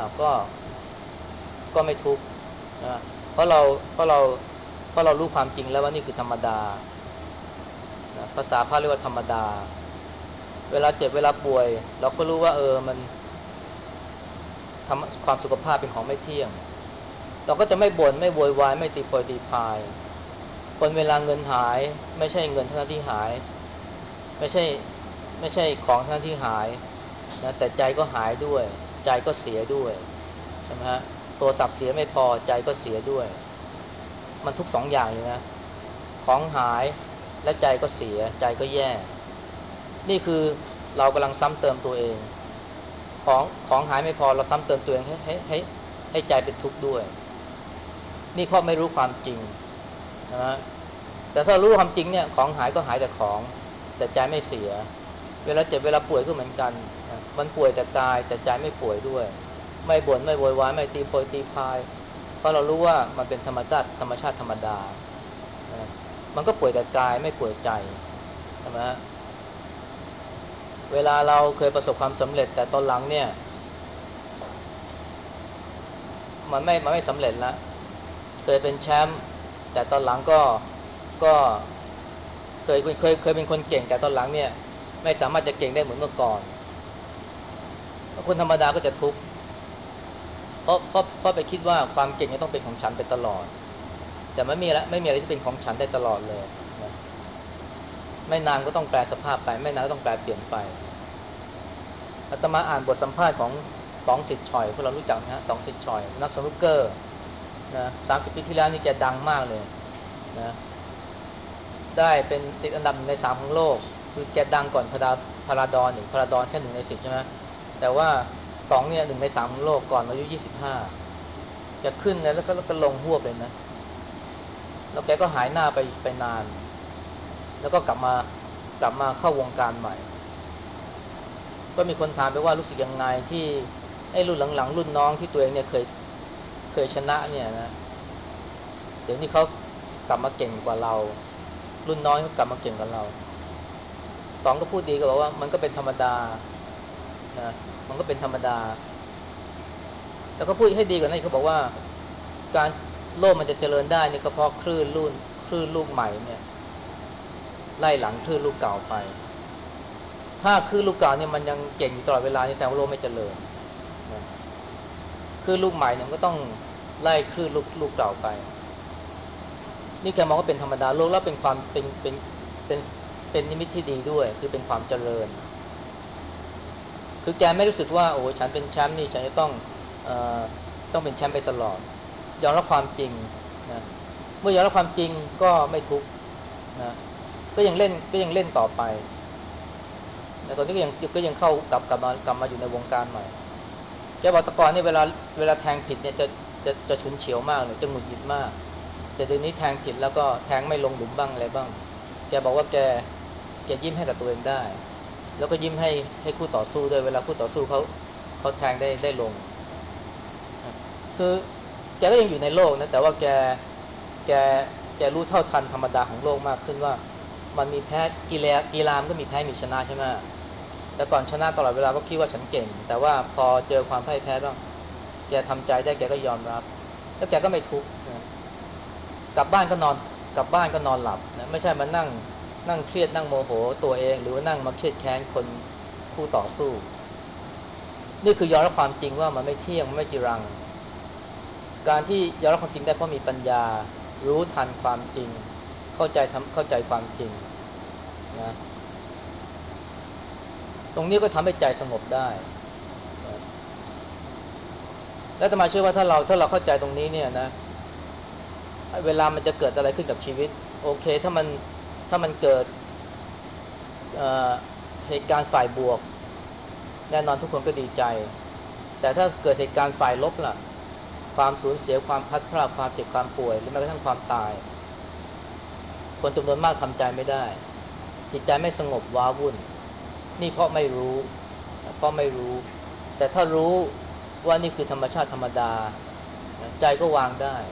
ก็ไม่ทุกข์นะเพราะเราเพราะเราเพราะเรารู้ความจริงแล้วว่านี่คือธรรมดานะภาษาพระเรียกว่าธรรมดาเวลาเจ็บเวลาป่วยเราก็รู้ว่ามันความสุขภาพเป็นของไม่เที่ยงเราก็จะไม่บ่นไม่โวยวายไม่ตีโพยตีพายคนเวลาเงินหายไม่ใช่เงินเท่านั้นที่หายไม่ใช่ไม่ใช่ของเท่านั้นที่หายนะแต่ใจก็หายด้วยใจก็เสียด้วยใช่ไหมฮะโทรศัพท์เสียไม่พอใจก็เสียด้วยมันทุกสองอย่างเลยนะของหายและใจก็เสียใจก็แย่นี่คือเรากำลังซ้ำเติมตัวเองของหายไม่พอเราซ้ำเติมตัวเองให้ใจเป็นทุกข์ด้วยนี่เพราะไม่รู้ความจริงนะแต่ถ้ารู้ความจริงเนี่ยของหายก็หายแต่ของแต่ใจไม่เสียเวลาเจ็บเวลาป่วยก็เหมือนกันนะมันป่วยแต่กายแต่ใจไม่ป่วยด้วยไม่บ่นไม่โวยวายไม่ตีโพยตีพายเพราะเรารู้ว่ามันเป็นธรรมชาติธรรมดานะมันก็ป่วยแต่กายไม่ป่วยใจใช่ไหมเวลาเราเคยประสบความสำเร็จแต่ตอนหลังเนี่ยมันไม่สำเร็จแล้วเคยเป็นแชมป์แต่ตอนหลังก็เคยเป็นคนเก่งแต่ตอนหลังเนี่ยไม่สามารถจะเก่งได้เหมือนเมื่อก่อนคนธรรมดาก็จะทุกข์เพราะไปคิดว่าความเก่งจะต้องเป็นของฉันไปตลอดแต่ไม่มีอะไรที่เป็นของฉันได้ตลอดเลยนะไม่นานก็ต้องแปลสภาพไปไม่นานก็ต้องแปลเปลี่ยนไปอาตมาอ่านบทสัมภาษณ์ของต๋องสิทธิ์ฉ่อยพวกเรารู้จักไหมฮะต๋องสิทธิ์ฉ่อยนักสนุกเกอร์นะ30 ปีที่แล้วนี่แกดังมากเลยนะได้เป็นติดอันดับ1 ใน 3ของโลกคือแกดังก่อนพาราดอนอีกพาราดอนแค่1 ใน 10ใช่ไหมแต่ว่าต๋องเนี่ย1 ใน 3ของโลกก่อนอายุ25จะขึ้นเลยแล้วก็ลงหวบเลยนะแล้วแกก็หายหน้าไปนานแล้วก็กลับมาเข้าวงการใหม่ก็มีคนถามไปว่ารู้สึกยังไงที่ไอ้รุ่นหลังๆรุ่นน้องที่ตัวเองเนี่ยเคยชนะเนี่ยนะเดี๋ยวนี้เขากลับมาเก่งกว่าเรารุ่นน้องเขากลับมาเก่งกว่าเราต๋องก็พูดดีก็บอกว่ามันก็เป็นธรรมดานะมันก็เป็นธรรมดาแล้วก็พูดให้ดีกว่านั้นเขาบอกว่าการโลกมันจะเจริญได้นี่ก็เพราะคลื่นลูกใหม่เนี่ยไล่หลังคลื่นลูกเก่าไปถ้าคลื่นลูกเก่าเนี่ยมันยังเก่งอยู่ตลอดเวลานี่แสดงว่าโลกไม่เจริญนะคลื่นลูกใหม่เนี่ยมันก็ต้องไล่คลื่นลูกเก่าไปนี่แกมองว่าเป็นธรรมดาโลกแล้วเป็นความเป็นเป็นนิมิตที่ดีด้วยคือเป็นความเจริญคือแกไม่รู้สึกว่าโอ้ฉันเป็นแชมป์นี่ฉันจะเอ่อต้องเป็นแชมป์ไปตลอดยอมรับความจริงนะเมื่อยอมรับความจริงก็ไม่ทุกข์นะก็ยังเล่นต่อไปแต่ตอนนี้ก็ยังเข้กลับมาอยู่ในวงการใหม่แกบอกแตะกอนนี่เวลาแทงผิดเนี่ยจะฉุนเฉียวมากเลยจะหงุดหงิดมากแต่เดี๋ยวนี้แทงผิดแล้วก็แทงไม่ลงหลุมบ้างอะไรบ้างแกบอกว่าแกยิ้มให้กับตัวเองได้แล้วก็ยิ้มให้คู่ต่อสู้ด้วยเวลาคู่ต่อสู้เขาแทงได้ลงคือแกก็ยังอยู่ในโลกนะแต่ว่าแกแกรู้เท่าทันธรรมดาของโลกมากขึ้นว่ามันมีแพ้กีฬามันก็มีแพ้มีชนะใช่ไหมแต่ก่อนชนะตลอดเวลาก็คิดว่าฉันเก่งแต่ว่าพอเจอความพ่ายแพ้บ้างแกทำใจได้แกก็ยอมรับแล้วแกก็ไม่ทุกข์นะกลับบ้านก็นอนกลับบ้านก็นอนหลับนะไม่ใช่มานั่งเครียดนั่งโมโหตัวเองหรือว่านั่งมาเครียดแค้นคนคู่ต่อสู้นี่คือยอมรับความจริงว่ามันไม่เที่ยงมันไม่จีรังการที่ยอมรับความจริงได้เพราะมีปัญญารู้ทันความจริงเข้าใจความจริงนะตรงนี้ก็ทำให้ใจสงบได้นะและอาตมาเชื่อว่าถ้าเราเข้าใจตรงนี้เนี่ยนะเวลามันจะเกิดอะไรขึ้นกับชีวิตโอเคถ้ามันเกิดเอ่อเหตุการณ์ฝ่ายบวกแน่นอนทุกคนก็ดีใจแต่ถ้าเกิดเหตุการณ์ฝ่ายลบล่ะความสูญเสียความพลัดพรากความเจ็บความป่วยหรือแม้กระทั่งความตายคนจำนวนมากทำใจไม่ได้จิตใจไม่สงบว้าวุ่นนี่เพราะไม่รู้แต่ถ้ารู้ว่านี่คือธรรมชาติธรรมดาใจก็วางได้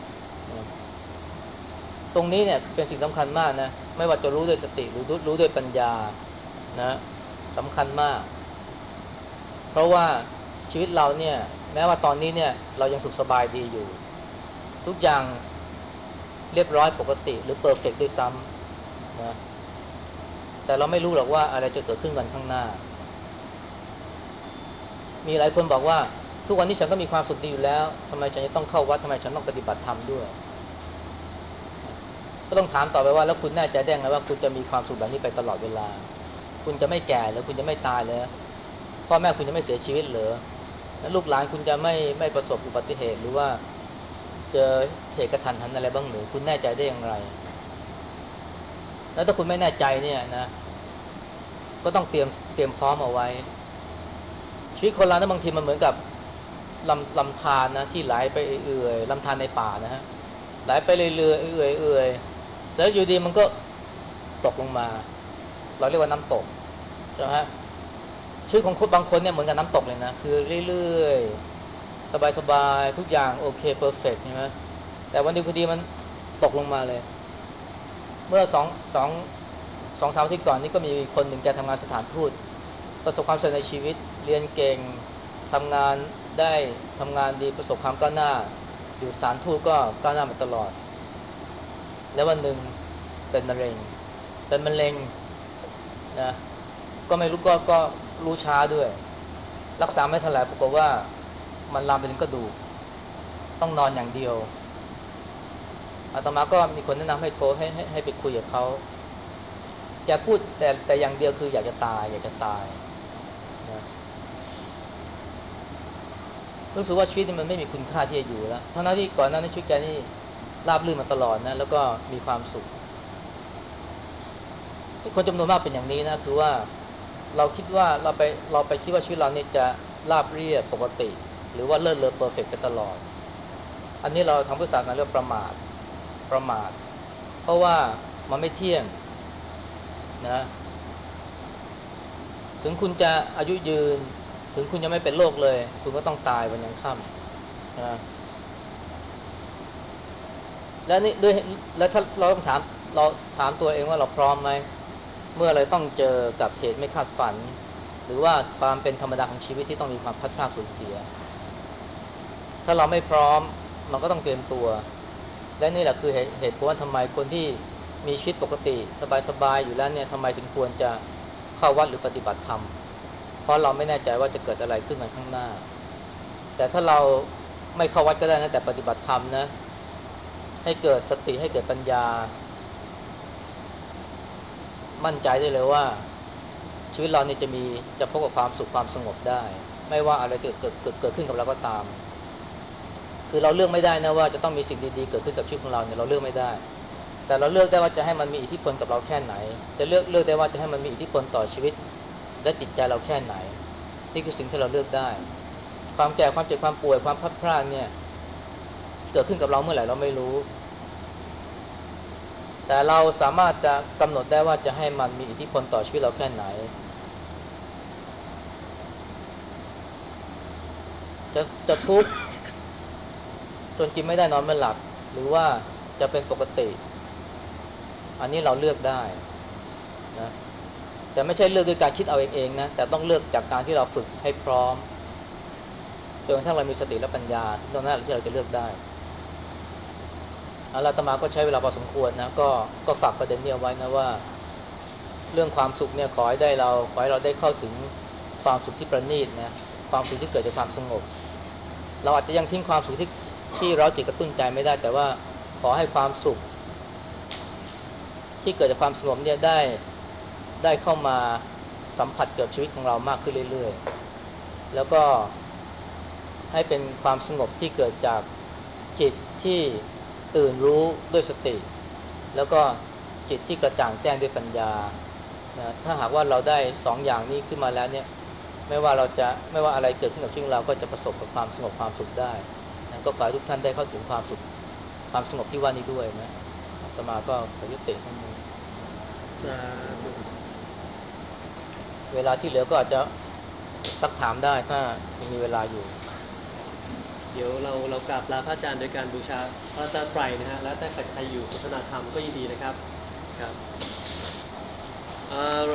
ตรงนี้เนี่ยเป็นสิ่งสำคัญมากนะไม่ว่าจะรู้ด้วยสติหรือรู้ด้วยปัญญานะสำคัญมากเพราะว่าชีวิตเราเนี่ยแม้ว่าตอนนี้เนี่ยเรายังสุขสบายดีอยู่ทุกอย่างเรียบร้อยปกติหรือเพอร์เฟกต์ด้วยซ้ำนะแต่เราไม่รู้หรอกว่าอะไรจะเกิดขึ้นวันข้างหน้ามีหลายคนบอกว่าทุกวันนี้ฉันก็มีความสุขดีอยู่แล้วทำไมฉันจะต้องเข้าวัดทำไมฉันต้องปฏิบัติธรรมด้วยก็ต้องถามต่อไปว่าแล้วคุณแน่ใจได้ไงว่าคุณจะมีความสุขแบบนี้ไปตลอดเวลาคุณจะไม่แก่หรือคุณจะไม่ตายเลยพ่อแม่คุณจะไม่เสียชีวิตเหรอแล้วลูกหลานคุณจะไม่ประสบอุบัติเหตุหรือว่าเจอเหตุกระทันหันอะไรบ้างหรือคุณแน่ใจได้อย่างไรแล้วถ้าคุณไม่แน่ใจเนี่ยนะก็ต้องเตรียมพร้อมเอาไว้ชีวิตคนเรานะบางทีมันเหมือนกับลำธารนะที่ไหลไปเอื่อยๆลำธารในป่านะฮะไหลไปเรื่อยๆเอื่อยๆเสร็จอยู่ดีมันก็ตกลงมาเราเรียกว่าน้ำตกใช่ไหมฮะชีวิตของคนบางคนเนี่ยเหมือนกับน้ำตกเลยนะคือเรื่อยๆสบายๆทุกอย่างโอเคเพอร์เฟกต์ใช่ไหมแต่วันดีพอดีมันตกลงมาเลยเมื่อสองสามอาทิตย์ก่อนนี่ก็มีคนหนึ่งแกทำงานสถานทูตประสบความสำเร็จในชีวิตเรียนเก่งทำงานได้ทำงานดีประสบความก้าวหน้าอยู่สถานทูตก็ก้าวหน้ามาตลอดแล้ววันหนึ่งเป็นมะเร็งนะก็ไม่รู้ก็รู้ช้าด้วยรักษาไม่เท่าไหร่ปรากฏว่ามันลามไปถึงกระดูกต้องนอนอย่างเดียวอาตมาก็มีคนแนะนำให้โทรให้ไปคุยกับเขาอย่าพูดแต่อย่างเดียวคืออยากจะตายนะรู้สึกว่าชีวิตมันไม่มีคุณค่าที่จะอยู่แล้วทั้งที่ก่อนหน้านี้ชีวิตแกนี่ราบรื่นมาตลอดนะแล้วก็มีความสุขคนจำนวนมากเป็นอย่างนี้นะคือว่าเราคิดว่าเราไปคิดว่าชีวิตเราเนี่ยจะราบเรียบปกติหรือว่าเลิศเลอเพอร์เฟกต์ไปตลอดอันนี้เราทางพุทธศาสนาเรียกประมาทเพราะว่ามันไม่เที่ยงนะถึงคุณจะอายุยืนถึงคุณจะไม่เป็นโรคเลยคุณก็ต้องตายวันยังค่ำนะแล้วนี่ด้วยแล้วถ้าเราต้องเราถามตัวเองว่าเราพร้อมไหมเมื่อเราต้องเจอกับเหตุไม่คาดฝันหรือว่าความเป็นธรรมดาของชีวิตที่ต้องมีความพัดพลาดสูญเสียถ้าเราไม่พร้อมมันก็ต้องเตรียมตัวและนี่แหละคือเหตุผลว่าทำไมคนที่มีชีวิตปกติสบายๆอยู่แล้วเนี่ยทำไมถึงควรจะเข้าวัดหรือปฏิบัติธรรมเพราะเราไม่แน่ใจว่าจะเกิดอะไรขึ้นในข้างหน้าแต่ถ้าเราไม่เข้าวัดก็ได้นะแต่ปฏิบัติธรรมนะให้เกิดสติให้เกิดปัญญามั่นใจได้เลยว่าชีวิตเราเนี่ยจะพบกับความสุขความสงบได้ไม่ว่าอะไรจะเกิดขึ้นกับเราก็ตามคือเราเลือกไม่ได้นะว่าจะต้องมีสิ่งดีๆเกิดขึ้นกับชีวิตของเราเนี่ยเราเลือกไม่ได้แต่เราเลือกได้ว่าจะให้มันมีอิทธิพลกับเราแค่ไหนจะเลือกได้ว่าจะให้มันมีอิทธิพลต่อชีวิตและจิตใจเราแค่ไหนนี่คือสิ่งที่เราเลือกได้ความแก่ความเจ็บความป่วยความพลัดพรากเนี่ยเกิดขึ้นกับเราเมื่อไหร่เราไม่รู้แต่เราสามารถจะกำหนดได้ว่าจะให้มันมีอิทธิพลต่อชีวิตเราแค่ไหนจะทุกข์จนกินไม่ได้นอนไม่หลับหรือว่าจะเป็นปกติอันนี้เราเลือกได้นะแต่ไม่ใช่เลือกด้วยการคิดเอาเองนะแต่ต้องเลือกจากการที่เราฝึกให้พร้อมจนกระทั่งเรามีสติและปัญญาตรงนั้นที่เราจะเลือกได้อาตมาก็ใช้เวลาพอสมควรนะก็ฝากประเด็นนี้เอาไว้นะว่าเรื่องความสุขเนี่ยขอให้เราได้เข้าถึงความสุขที่ประณีตนะความสุขที่เกิดจากความสงบเราอาจจะยังทิ้งความสุขที่เราจิตกระตุ้นใจไม่ได้แต่ว่าขอให้ความสุขที่เกิดจากความสงบเนี่ยได้เข้ามาสัมผัสกับชีวิตของเรามากขึ้นเรื่อยๆแล้วก็ให้เป็นความสงบที่เกิดจากจิตที่ตื่นรู้ด้วยสติแล้วก็จิตที่กระจ่างแจ้งด้วยปัญญานะถ้าหากว่าเราได้สองอย่างนี้ขึ้นมาแล้วเนี่ยไม่ว่าอะไรเกิดขึ้นกับชีวิตเราก็จะประสบกับความสงบความสุขได้นะก็ขอให้ทุกท่านได้เข้าถึงความสุขความสงบที่ว่านี้ด้วยนะอาตมาก็ขอยุติเท่านี้เวลาที่เหลือก็อาจจะซักถามได้ถ้ายังมีเวลาอยู่เดี๋ยวเรากราบลาพระอาจารย์โดยการบูชาพระรัตนตรัยนะฮะแล้วถ้าใครอยู่สนทนาธรรมก็ยินดีนะครับครับ